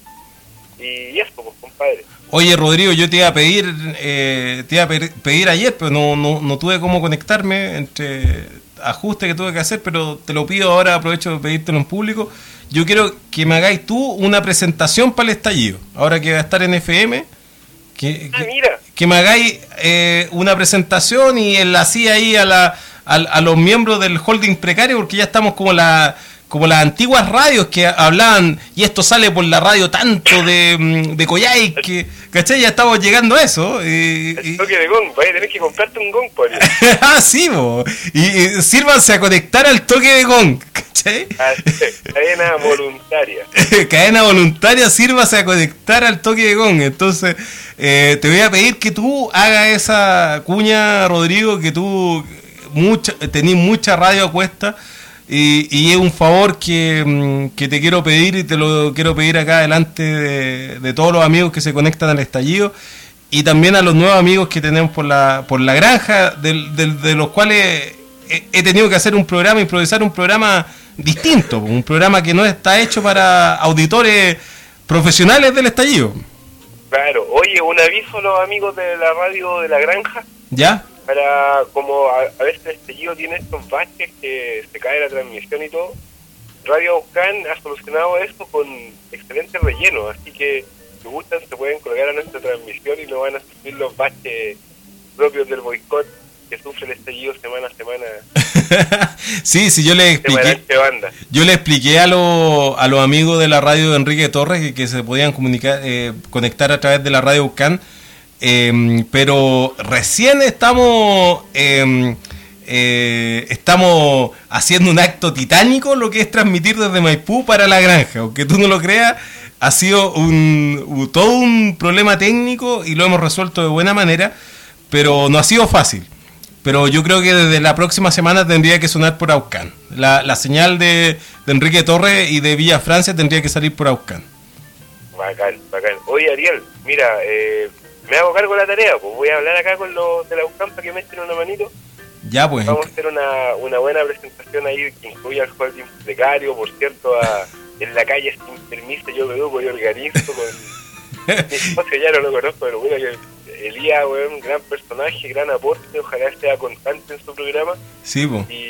y eso, pues, compadre. Oye, Rodrigo, yo te iba a pedir eh, te iba a pedir ayer, pero no, no, no tuve cómo conectarme entre ajustes que tuve que hacer, pero te lo pido ahora, aprovecho de pedírtelo en público. Yo quiero que me hagáis tú una presentación para el estallido, ahora que va a estar en F M, que, ah, que, mira. que me hagáis eh, una presentación y enlacé ahí a la A, a los miembros del holding precario, porque ya estamos como la como las antiguas radios que hablaban, y esto sale por la radio tanto de, de Coyhai, que, ¿cachai? Ya estamos llegando a eso. Y, el toque de gong, vaya a tener que comprarte un gong, por ah, sí, bo. Y, y sírvanse a conectar al toque de gong, ¿cachai? Ah, cadena voluntaria. Cadena voluntaria, sírvase a conectar al toque de gong. Entonces, eh, te voy a pedir que tú hagas esa cuña, Rodrigo, que tú mucha, tenés mucha radio a cuesta, y, y es un favor que, que te quiero pedir, y te lo quiero pedir acá delante de, de todos los amigos que se conectan al estallido, y también a los nuevos amigos que tenemos por la por la granja, de, de, de los cuales he, he tenido que hacer un programa, improvisar un programa distinto, un programa que no está hecho para auditores profesionales del estallido. Claro, oye, un aviso a los amigos de la radio de la granja. ¿Ya? Para, como a, a veces el estallido tiene estos baches que se cae la transmisión y todo, Radio Ucán ha solucionado esto con excelente relleno, así que si gustan se pueden colgar a nuestra transmisión y no van a sufrir los baches propios del boicot que sufre el estallido semana a semana. Sí, sí, yo le expliqué, yo le expliqué a, lo, a los amigos de la radio de Enrique Torres que, que se podían comunicar, eh, conectar a través de la Radio Ucán. Eh, pero recién estamos eh, eh, estamos haciendo un acto titánico, lo que es transmitir desde Maipú para la granja. Aunque tú no lo creas, ha sido un, un, todo un problema técnico y lo hemos resuelto de buena manera, pero no ha sido fácil. Pero yo creo que desde la próxima semana tendría que sonar por Aucán. La, la señal de, de Enrique Torres y de Villa Francia tendría que salir por Aucán. Bacán, bacán. Oye, Ariel, mira, eh... me hago cargo de la tarea, pues voy a hablar acá con los de la UCAM para que me echen una manito. Ya, pues. Vamos a hacer una, una buena presentación ahí que incluya al holding precario, por cierto, a, en la calle sin permiso yo me educo y organizo con mi socio, ya no lo conozco, pero bueno, que Elías, weón, gran personaje, gran aporte, ojalá sea constante en su programa. Sí, pues. Y,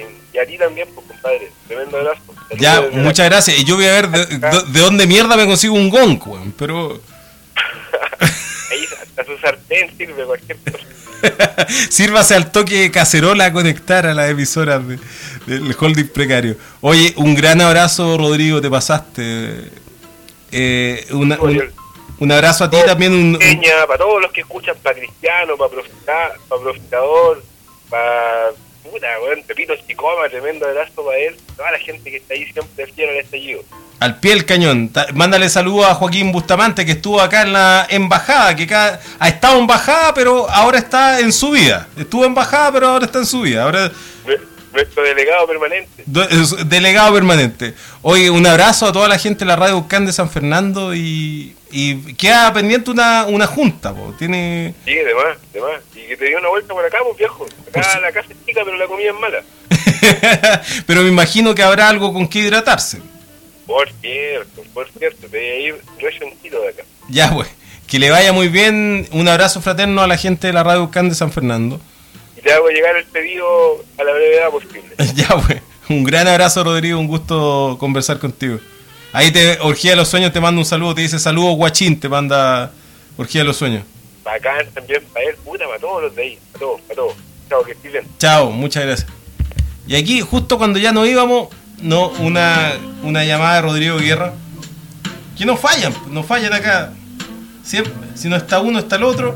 y a ti también, pues, compadre. Tremendo abrazo. Saludos Ya, desde muchas la- gracias. Y yo voy a ver de, de, de dónde mierda me consigo un gong, weón. Pero Ahí hasta su sartén sirve cualquier cosa. sírvase al toque de cacerola a conectar a las emisoras de- del holding precario. Oye, un gran abrazo, Rodrigo, te pasaste. Eh, una- un, un abrazo a ti también. Un, un- Peña, para todos los que escuchan, para Cristiano, para Profita, para Profitador, para puta, weón, Pepito Chicoma, tremendo abrazo para él, toda la gente que está ahí siempre fiel al estallido. al pie del cañón. Ta- Mándale saludos a Joaquín Bustamante, que estuvo acá en la embajada, que ca- ha estado en embajada, pero ahora está en su vida. Estuvo en embajada, pero ahora está en su vida. Ahora Nue- Nuestro delegado permanente. do- es delegado permanente. Oye, un abrazo a toda la gente de la radio Bucán de San Fernando y, y queda pendiente una, una junta, po. Tiene... Sí, de más, de más. Y que te dio una vuelta por acá, pues viejo. Acá la casa es chica, pero la comida es mala. Pero me imagino que habrá algo con que hidratarse. Por cierto, por cierto, te voy a ir recientito de acá. Ya, pues. Que le vaya muy bien. Un abrazo fraterno a la gente de la radio Bucán de San Fernando. Y te hago llegar el pedido a la brevedad posible. Ya, pues. Un gran abrazo, Rodrigo. Un gusto conversar contigo. Ahí te, Orgía de los Sueños te manda un saludo. Te dice saludos, guachín. Te manda Orgía de los Sueños. Bacán también para él, puta, para todos los de ahí. Para todos, para todos. Chao, que estés bien. Chao, muchas gracias. Y aquí, justo cuando ya nos íbamos, no, una, una llamada de Rodrigo Guerra. Que no fallan, no fallan acá. Siempre, si no está uno, está el otro.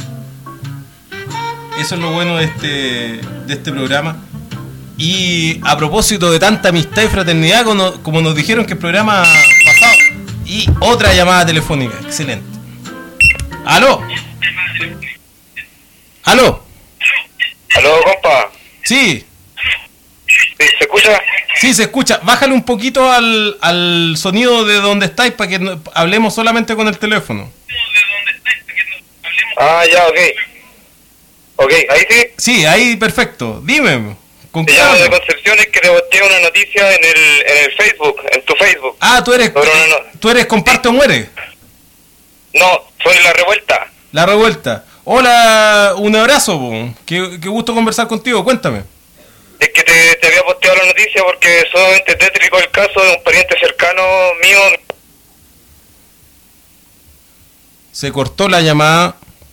Eso es lo bueno de este, de este programa. Y a propósito de tanta amistad y fraternidad, como, como nos dijeron que el programa pasado. Y otra llamada telefónica, excelente. ¿Aló? ¿Aló? Aló, compa. Sí. ¿Sí, ¿Se escucha? Sí, se escucha. Bájale un poquito al, al sonido de donde estáis para que no- hablemos solamente con el teléfono. Ah, ya, ok. Ok, ahí sí. Sí, ahí perfecto. Dime. ¿Con Te qué llamo de hablo? Concepción, es que te boté una noticia en el, en el Facebook, en tu Facebook. Ah, tú eres, Sobre una- tú eres Comparte o Muere. No, sobre la revuelta. La revuelta. Hola, un abrazo. Po. Qué, qué gusto conversar contigo. Cuéntame. Es que te, te había posteado la noticia porque es sumamente tétrico el caso de un pariente cercano mío. Se cortó la llamada.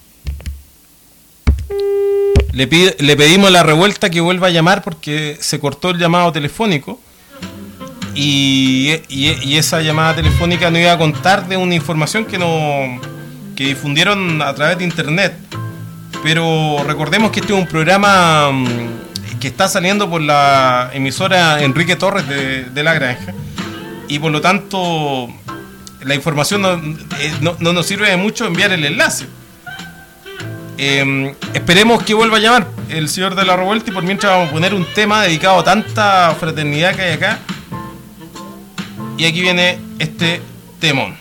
Le, pide- le pedimos a la revuelta que vuelva a llamar porque se cortó el llamado telefónico. Y, y- y esa llamada telefónica nos iba a contar de una información que, no, que difundieron a través de internet. Pero recordemos que este es un programa mm, que está saliendo por la emisora Enrique Torres de, de La Granja. Y por lo tanto, la información no, eh, no- no nos sirve de mucho enviar el enlace. Eh, esperemos que vuelva a llamar el señor de la revuelta y por mientras vamos a poner un tema dedicado a tanta fraternidad que hay acá. Y aquí viene este temón.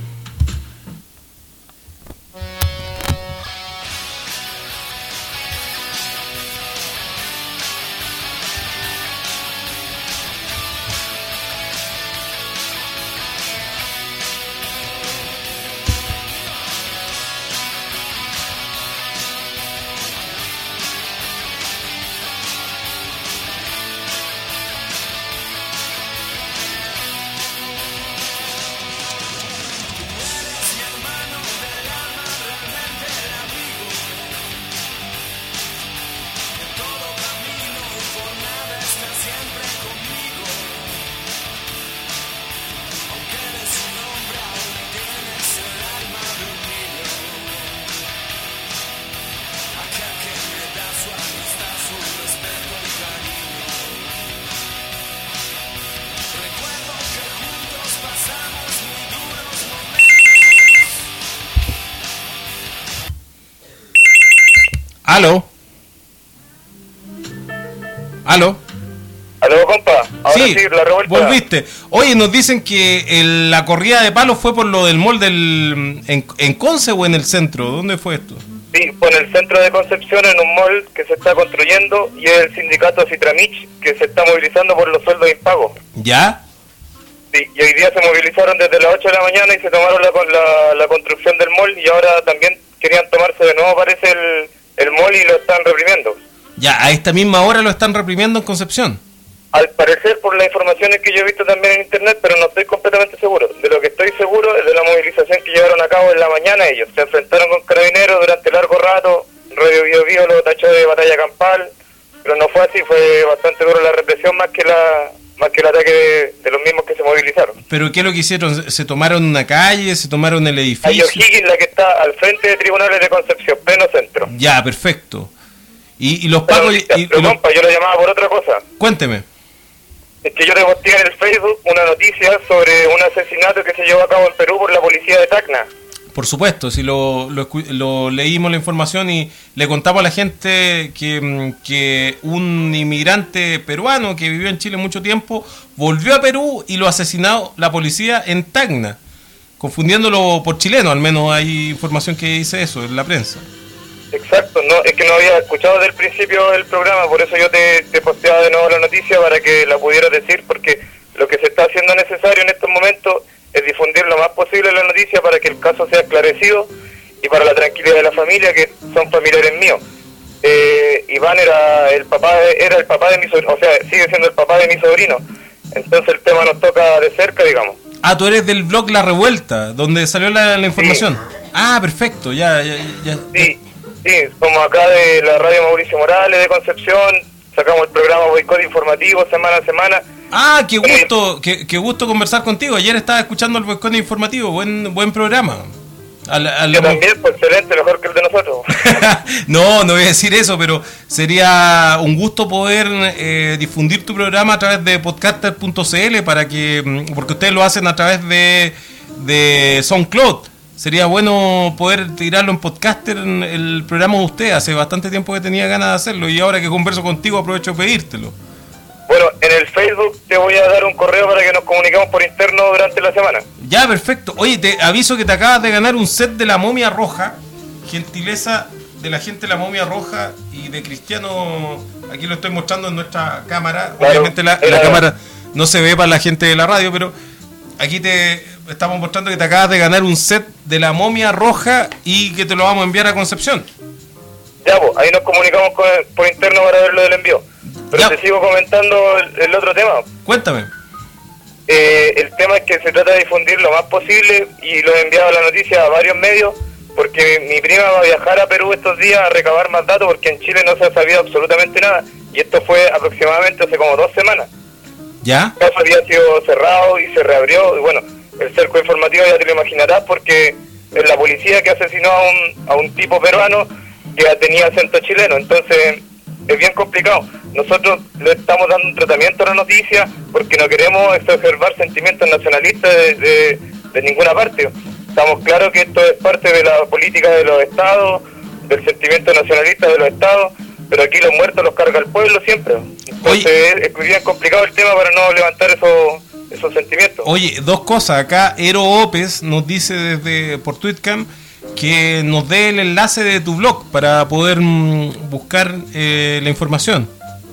¿Aló? ¿Aló? Aló, compa. Ahora Sí, sí, la revuelta. volviste. Oye, nos dicen que el- la corrida de palos fue por lo del mall del, en, en Conce o en el centro. ¿Dónde fue esto? Sí, fue en el centro de Concepción, en un mall que se está construyendo, y es el sindicato Citramich que se está movilizando por los sueldos impagos. ¿Ya? Sí, y hoy día se movilizaron desde las ocho de la mañana y se tomaron la, con- la, la construcción del mall, y ahora también querían tomarse de nuevo, parece, el, el mall, y lo están reprimiendo. Ya, a esta misma hora lo están reprimiendo en Concepción. Al parecer, por las informaciones que yo he visto también en internet, pero no estoy completamente seguro. De lo que estoy seguro es de la movilización que llevaron a cabo en la mañana ellos. Se enfrentaron con carabineros durante largo rato, Radio Bio Bio lo tachó de batalla campal, pero no fue así, fue bastante duro la represión más que la más que el ataque de, de los mismos que se movilizaron. ¿Pero qué es lo que hicieron? ¿Se tomaron una calle? ¿Se tomaron el Hay edificio? O'Higgins, la que está al frente de Tribunales de Concepción, pleno centro. Ya, perfecto. ¿Y, y los Pero, pagos? Y, y- pero, y los- compa, yo lo llamaba por otra cosa. Cuénteme. Es que yo le posteé en el Facebook una noticia sobre un asesinato que se llevó a cabo en Perú por la policía de Tacna. Por supuesto, si lo, lo, escu- lo leímos la información y le contamos a la gente que, mm, que un inmigrante peruano que vivió en Chile mucho tiempo volvió a Perú y lo asesinó la policía en Tacna, confundiéndolo por chileno, al menos hay información que dice eso en la prensa. Exacto, no, es que no había escuchado desde el principio del programa, por eso yo te, te posteaba de nuevo la noticia para que la pudieras decir, porque lo que se está haciendo necesario en estos momentos es difundir lo más posible la noticia para que el caso sea esclarecido y para la tranquilidad de la familia, que son familiares míos. Eh, Iván era el papá de, era el papá de mi sobrino, o sea, sigue siendo el papá de mi sobrino, entonces el tema nos toca de cerca, digamos. Ah, tú eres del blog La Revuelta, donde salió la, la información. Ah, perfecto, ya, ya, ya. Sí, sí, somos acá de la radio Mauricio Morales de Concepción, sacamos el programa Boicot Informativo semana a semana. Ah, qué gusto, qué, qué gusto conversar contigo. Ayer estaba escuchando el boicot informativo, buen buen programa. A la- a la- Yo también, pues excelente, mejor que el de nosotros. No, no voy a decir eso, pero sería un gusto poder eh, difundir tu programa a través de podcaster punto c l para que, mm, porque ustedes lo hacen a través de, de SoundCloud. Sería bueno poder tirarlo en podcaster en el programa de usted. Hace bastante tiempo que tenía ganas de hacerlo y ahora que converso contigo aprovecho de pedírtelo. Bueno, en el Facebook te voy a dar un correo para que nos comuniquemos por interno durante la semana. Ya, perfecto. Oye, te aviso que te acabas de ganar un set de la momia roja. Gentileza de la gente de la momia roja y de Cristiano. Aquí lo estoy mostrando en nuestra cámara. Claro, Obviamente la, era- la cámara no se ve para la gente de la radio, pero aquí te estamos mostrando que te acabas de ganar un set de la momia roja y que te lo vamos a enviar a Concepción. Ya, pues, ahí nos comunicamos con- por interno para ver lo del envío. Pero Ya. te sigo comentando el, el otro tema. Cuéntame. Eh, el tema es que se trata de difundir lo más posible y lo he enviado la noticia a varios medios porque mi prima va a viajar a Perú estos días a recabar más datos porque en Chile no se ha sabido absolutamente nada y esto fue aproximadamente hace como dos semanas. ¿Ya? El caso había sido cerrado y se reabrió y bueno, el cerco informativo ya te lo imaginarás porque es la policía que asesinó a un, a un tipo peruano que tenía acento chileno, entonces es bien complicado. Nosotros le estamos dando un tratamiento a la noticia porque no queremos exacerbar sentimientos nacionalistas de, de, de ninguna parte. Estamos claros que esto es parte de la política de los estados, del sentimiento nacionalista de los estados, pero aquí los muertos los carga el pueblo siempre. Entonces es, es bien complicado el tema para no levantar esos, esos sentimientos. Oye, dos cosas. Acá Ero Opes nos dice desde por Tweetcam que nos dé el enlace de tu blog para poder mm, buscar eh, la información.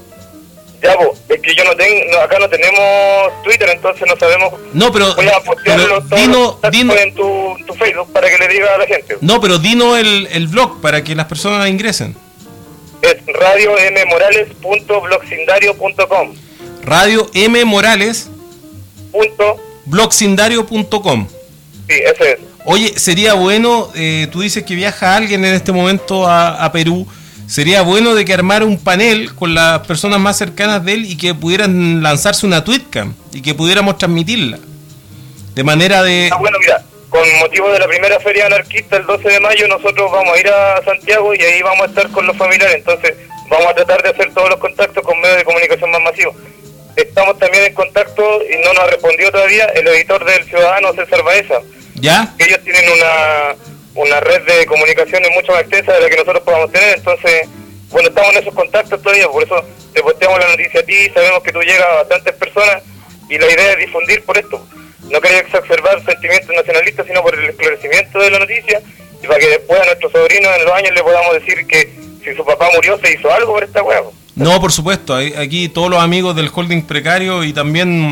Ya, pues, es que yo no tengo, no, acá no tenemos Twitter, entonces no sabemos. No, pero, Voy a postearlo pero todos dino, los datos dino- en tu, tu Facebook para que le diga a la gente. no, pero dinos el, el blog para que las personas ingresen. Es radio m morales punto blogcindario punto com. Radio M Morales Punto, blogcindario punto com. sí, ese es. Oye, sería bueno, eh, tú dices que viaja alguien en este momento a, a Perú, sería bueno de que armara un panel con las personas más cercanas de él y que pudieran lanzarse una tweetcam y que pudiéramos transmitirla. De manera de... Ah, bueno, mira, con motivo de la primera feria anarquista el doce de mayo nosotros vamos a ir a Santiago y ahí vamos a estar con los familiares, entonces vamos a tratar de hacer todos los contactos con medios de comunicación más masivos. Estamos también en contacto y no nos ha respondido todavía el editor del Ciudadano, César Baeza. ¿Ya? Ellos tienen una, una red de comunicaciones mucho más extensa de la que nosotros podamos tener, entonces, bueno, estamos en esos contactos todavía, por eso te posteamos la noticia a ti, sabemos que tú llegas a bastantes personas y la idea es difundir por esto. No quería exacerbar sentimientos nacionalistas, sino por el esclarecimiento de la noticia y para que después a nuestros sobrinos en los años le podamos decir que si su papá murió se hizo algo por esta hueá. No, por supuesto, hay- aquí todos los amigos del holding precario y también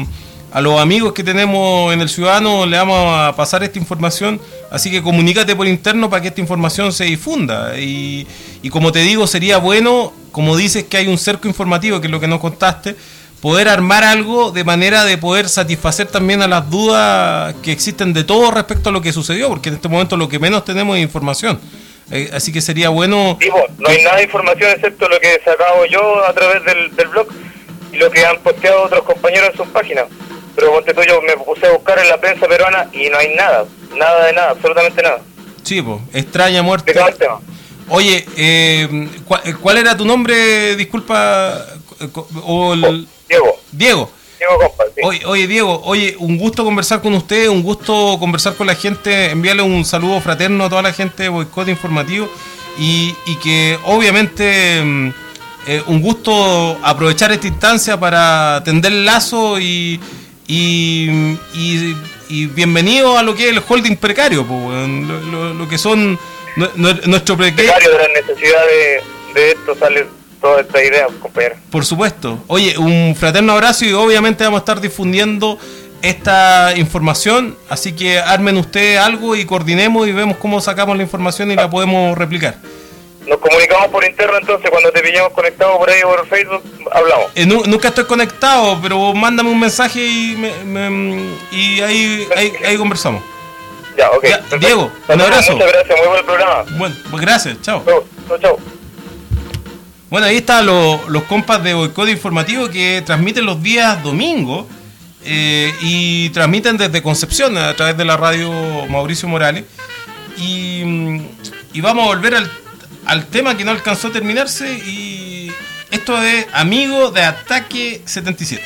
a los amigos que tenemos en el Ciudadano le vamos a pasar esta información, así que comunícate por interno para que esta información se difunda. Y, y como te digo, sería bueno, como dices que hay un cerco informativo, que es lo que nos contaste, poder armar algo de manera de poder satisfacer también a las dudas que existen de todo respecto a lo que sucedió, porque en este momento lo que menos tenemos es información. Eh, así que sería bueno... Sí, pues, no hay nada de información excepto lo que sacado yo a través del, del blog y lo que han posteado otros compañeros en sus páginas. Pero ponte tú, yo me puse a buscar en la prensa peruana y no hay nada, nada de nada, absolutamente nada. Sí, pues, extraña muerte. Explicado el tema. Oye, eh, ¿cuál, ¿cuál era tu nombre? Disculpa. O el... Diego. Diego. Diego, compa, sí. Oye, oye, Diego, oye, un gusto conversar con usted, un gusto conversar con la gente, enviarle un saludo fraterno a toda la gente de Boicot Informativo y, y que obviamente eh, un gusto aprovechar esta instancia para tender el lazo y, y, y, y bienvenido a lo que es el holding precario, pues, lo, lo, lo que son no, no, nuestro precario. Precario de la necesidad de, de esto sale toda esta idea, compañero. Por supuesto. Oye, un fraterno abrazo y obviamente vamos a estar difundiendo esta información, así que armen ustedes algo y coordinemos y vemos cómo sacamos la información y la podemos replicar. Nos comunicamos por interno entonces, cuando te pillemos conectado por ahí por Facebook, hablamos. Eh, nu nunca estoy conectado, pero mándame un mensaje y, me, me, y ahí, ahí, ahí conversamos. Ya, ok. Ya, Diego, un abrazo. Muchas gracias, muy buen programa. Bueno, pues gracias, chao. Chao, chao. Bueno, ahí están los, los compas de Boicot Informativo que transmiten los días domingos eh, y transmiten desde Concepción a través de la radio Mauricio Morales. Y, y vamos a volver al, al tema que no alcanzó a terminarse. Y esto es Amigo de Ataque setenta y siete.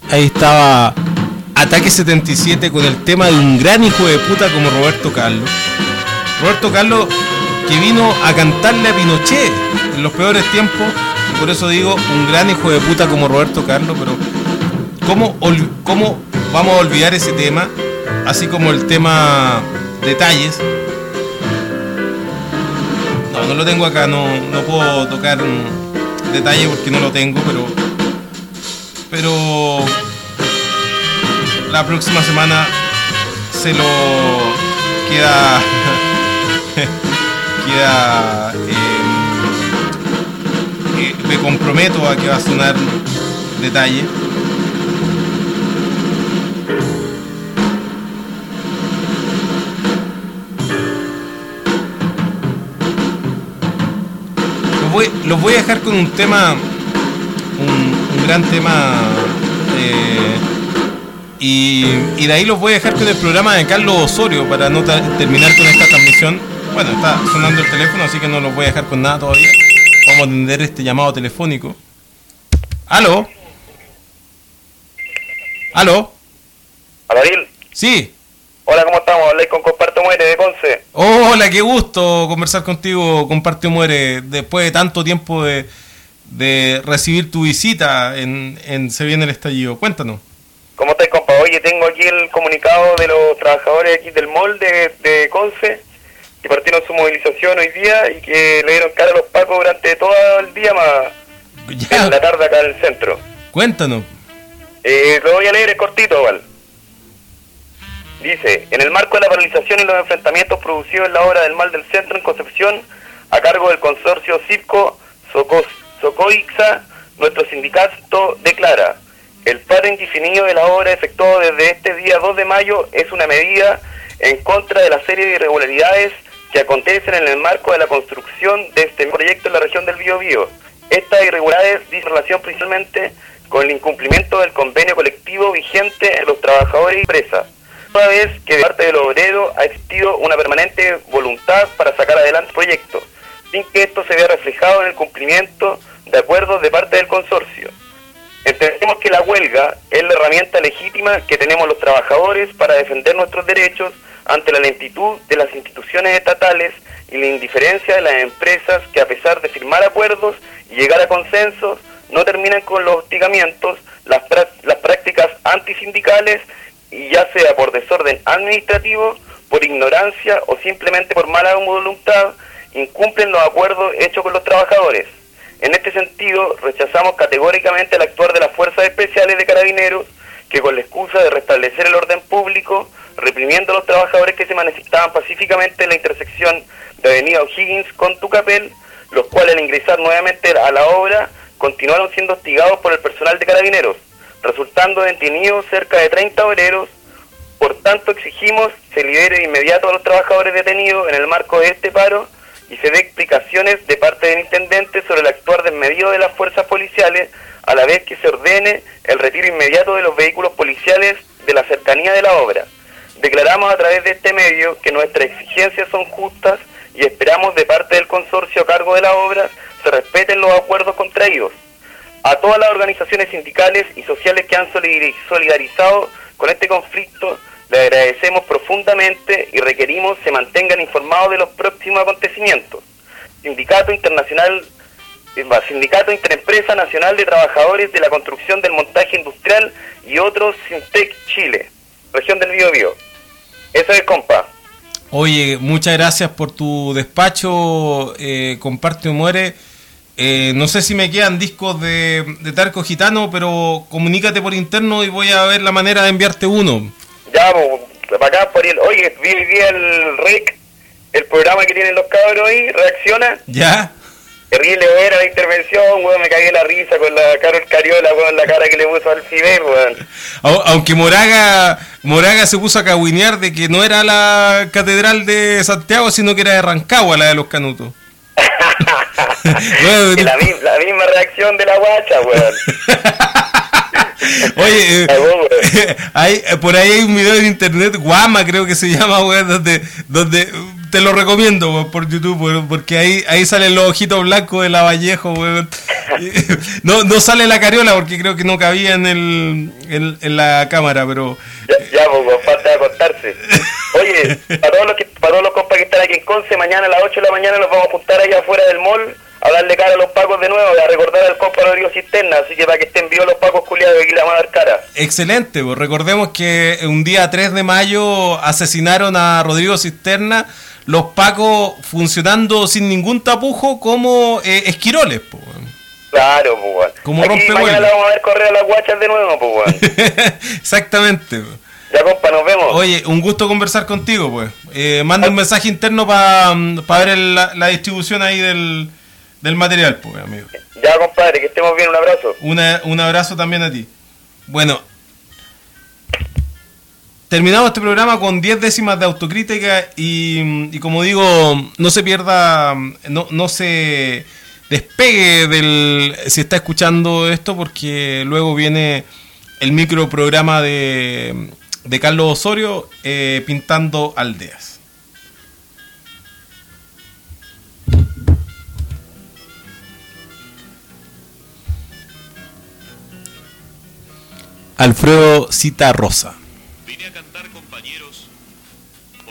Ahí estaba Ataque setenta y siete con el tema de un gran hijo de puta como Roberto Carlos. Roberto Carlos que vino a cantarle a Pinochet en los peores tiempos. Y por eso digo, un gran hijo de puta como Roberto Carlos. Pero ¿cómo, ol- cómo vamos a olvidar ese tema? Así como el tema Detalles. No, no lo tengo acá, no, no puedo tocar mm, detalle porque no lo tengo, pero pero la próxima semana se lo queda queda eh, eh, me comprometo a que va a sonar Detalle. Los voy, los voy a dejar con un tema, un, un gran tema, eh, y, y de ahí los voy a dejar con el programa de Carlos Osorio para no ta- terminar con esta transmisión. Bueno, está sonando el teléfono, así que no los voy a dejar con nada todavía. Vamos a atender este llamado telefónico. ¿Aló? ¿Aló? Alaril, Sí. hola, ¿cómo estamos? Habláis con Comparto Muere de Conce. Hola, qué gusto conversar contigo, Comparte o Muere, después de tanto tiempo de, de recibir tu visita en, en Se Viene el Estallido. Cuéntanos. ¿Cómo estáis, compa? Oye, tengo aquí el comunicado de los trabajadores aquí del mall de, de Conce, que partieron su movilización hoy día y que le dieron cara a los pacos durante todo el día, más Ya. en la tarde acá en el centro. Cuéntanos. Eh, lo voy a leer, es cortito, ¿vale? Dice, en el marco de la paralización y los enfrentamientos producidos en la obra del Mal del Centro en Concepción, a cargo del consorcio Cipco Soco- Socoixa, nuestro sindicato declara, el paro indefinido de la obra efectuado desde este día dos de mayo es una medida en contra de la serie de irregularidades que acontecen en el marco de la construcción de este proyecto en la región del Biobío. Estas irregularidades dicen relación principalmente con el incumplimiento del convenio colectivo vigente en los trabajadores y empresas, toda vez que de parte del obrero ha existido una permanente voluntad para sacar adelante el proyecto, sin que esto se vea reflejado en el cumplimiento de acuerdos de parte del consorcio. Entendemos que la huelga es la herramienta legítima que tenemos los trabajadores para defender nuestros derechos ante la lentitud de las instituciones estatales y la indiferencia de las empresas que, a pesar de firmar acuerdos y llegar a consensos, no terminan con los hostigamientos, las, prá- las prácticas antisindicales, y ya sea por desorden administrativo, por ignorancia o simplemente por mala voluntad, incumplen los acuerdos hechos con los trabajadores. En este sentido, rechazamos categóricamente el actuar de las fuerzas especiales de carabineros, que con la excusa de restablecer el orden público, reprimiendo a los trabajadores que se manifestaban pacíficamente en la intersección de Avenida O'Higgins con Tucapel, los cuales al ingresar nuevamente a la obra, continuaron siendo hostigados por el personal de carabineros, resultando detenidos cerca de treinta obreros. Por tanto, exigimos se libere de inmediato a los trabajadores detenidos en el marco de este paro y se dé explicaciones de parte del intendente sobre el actuar desmedido de las fuerzas policiales, a la vez que se ordene el retiro inmediato de los vehículos policiales de la cercanía de la obra. Declaramos a través de este medio que nuestras exigencias son justas y esperamos de parte del consorcio a cargo de la obra se respeten los acuerdos contraídos. A todas las organizaciones sindicales y sociales que han solidari- solidarizado con este conflicto, le agradecemos profundamente y requerimos se mantengan informados de los próximos acontecimientos. Sindicato Internacional, eh, Sindicato Interempresa Nacional de Trabajadores de la Construcción del Montaje Industrial y otros, Sintec Chile, región del Biobío. Eso es, compa. Oye, muchas gracias por tu despacho, eh, Comparte o Muere. Eh, no sé si me quedan discos de, de Tarco Gitano, pero comunícate por interno y voy a ver la manera de enviarte uno. Ya, pues, para acá, por el, oye, vi hoy día el R E C, el programa que tienen los cabros ahí, reacciona. ¿Ya? Terrible buena la intervención, weón, me cagué la risa con la Carol Cariola, weón, la cara que le puso al Fidel, weón. Aunque Moraga Moraga se puso a cagüinear de que no era la catedral de Santiago, sino que era de Rancagua, la de los Canutos. Bueno, la, mi, la misma reacción de la guacha, weón. Oye, eh, hay, por ahí hay un video en internet, Guama creo que se llama, weón, donde, donde te lo recomiendo, weón, por YouTube, weón, porque ahí ahí salen los ojitos blancos de Lavallejo, weón. No, no sale la cariola porque creo que no cabía en el en, en la cámara, pero Ya, ya pues, weón, falta de acostarse. Oye, para todos los que, para todos los compas que están aquí en Conce, mañana a las ocho de la mañana nos vamos a juntar allá afuera del mall a darle cara a los pacos de nuevo, a recordar al compa Rodrigo Cisterna, así que para que estén vivos los pacos culiados, aquí le vamos a dar cara. excelente. Pues recordemos que un día tres de mayo asesinaron a Rodrigo Cisterna, los pacos funcionando sin ningún tapujo como eh, esquiroles, pues. Claro, pues, weón. Como aquí rompehuelas. mañana la vamos a ver correr a las guachas de nuevo, pues, weón. Exactamente. Pues. Ya, compa, nos vemos. Oye, un gusto conversar contigo, pues. Eh, manda un mensaje interno para pa ver el- la, la distribución ahí del, del material, pues, amigo. Ya, compadre, que estemos bien, un abrazo. Una, un abrazo también a ti. Bueno, terminamos este programa con diez décimas de autocrítica y, y como digo, no se pierda, no, no se despegue del si está escuchando esto, porque luego viene el microprograma de, de Carlos Osorio, eh, Pintando Aldeas. Alfredo Cita Rosa. Vine a cantar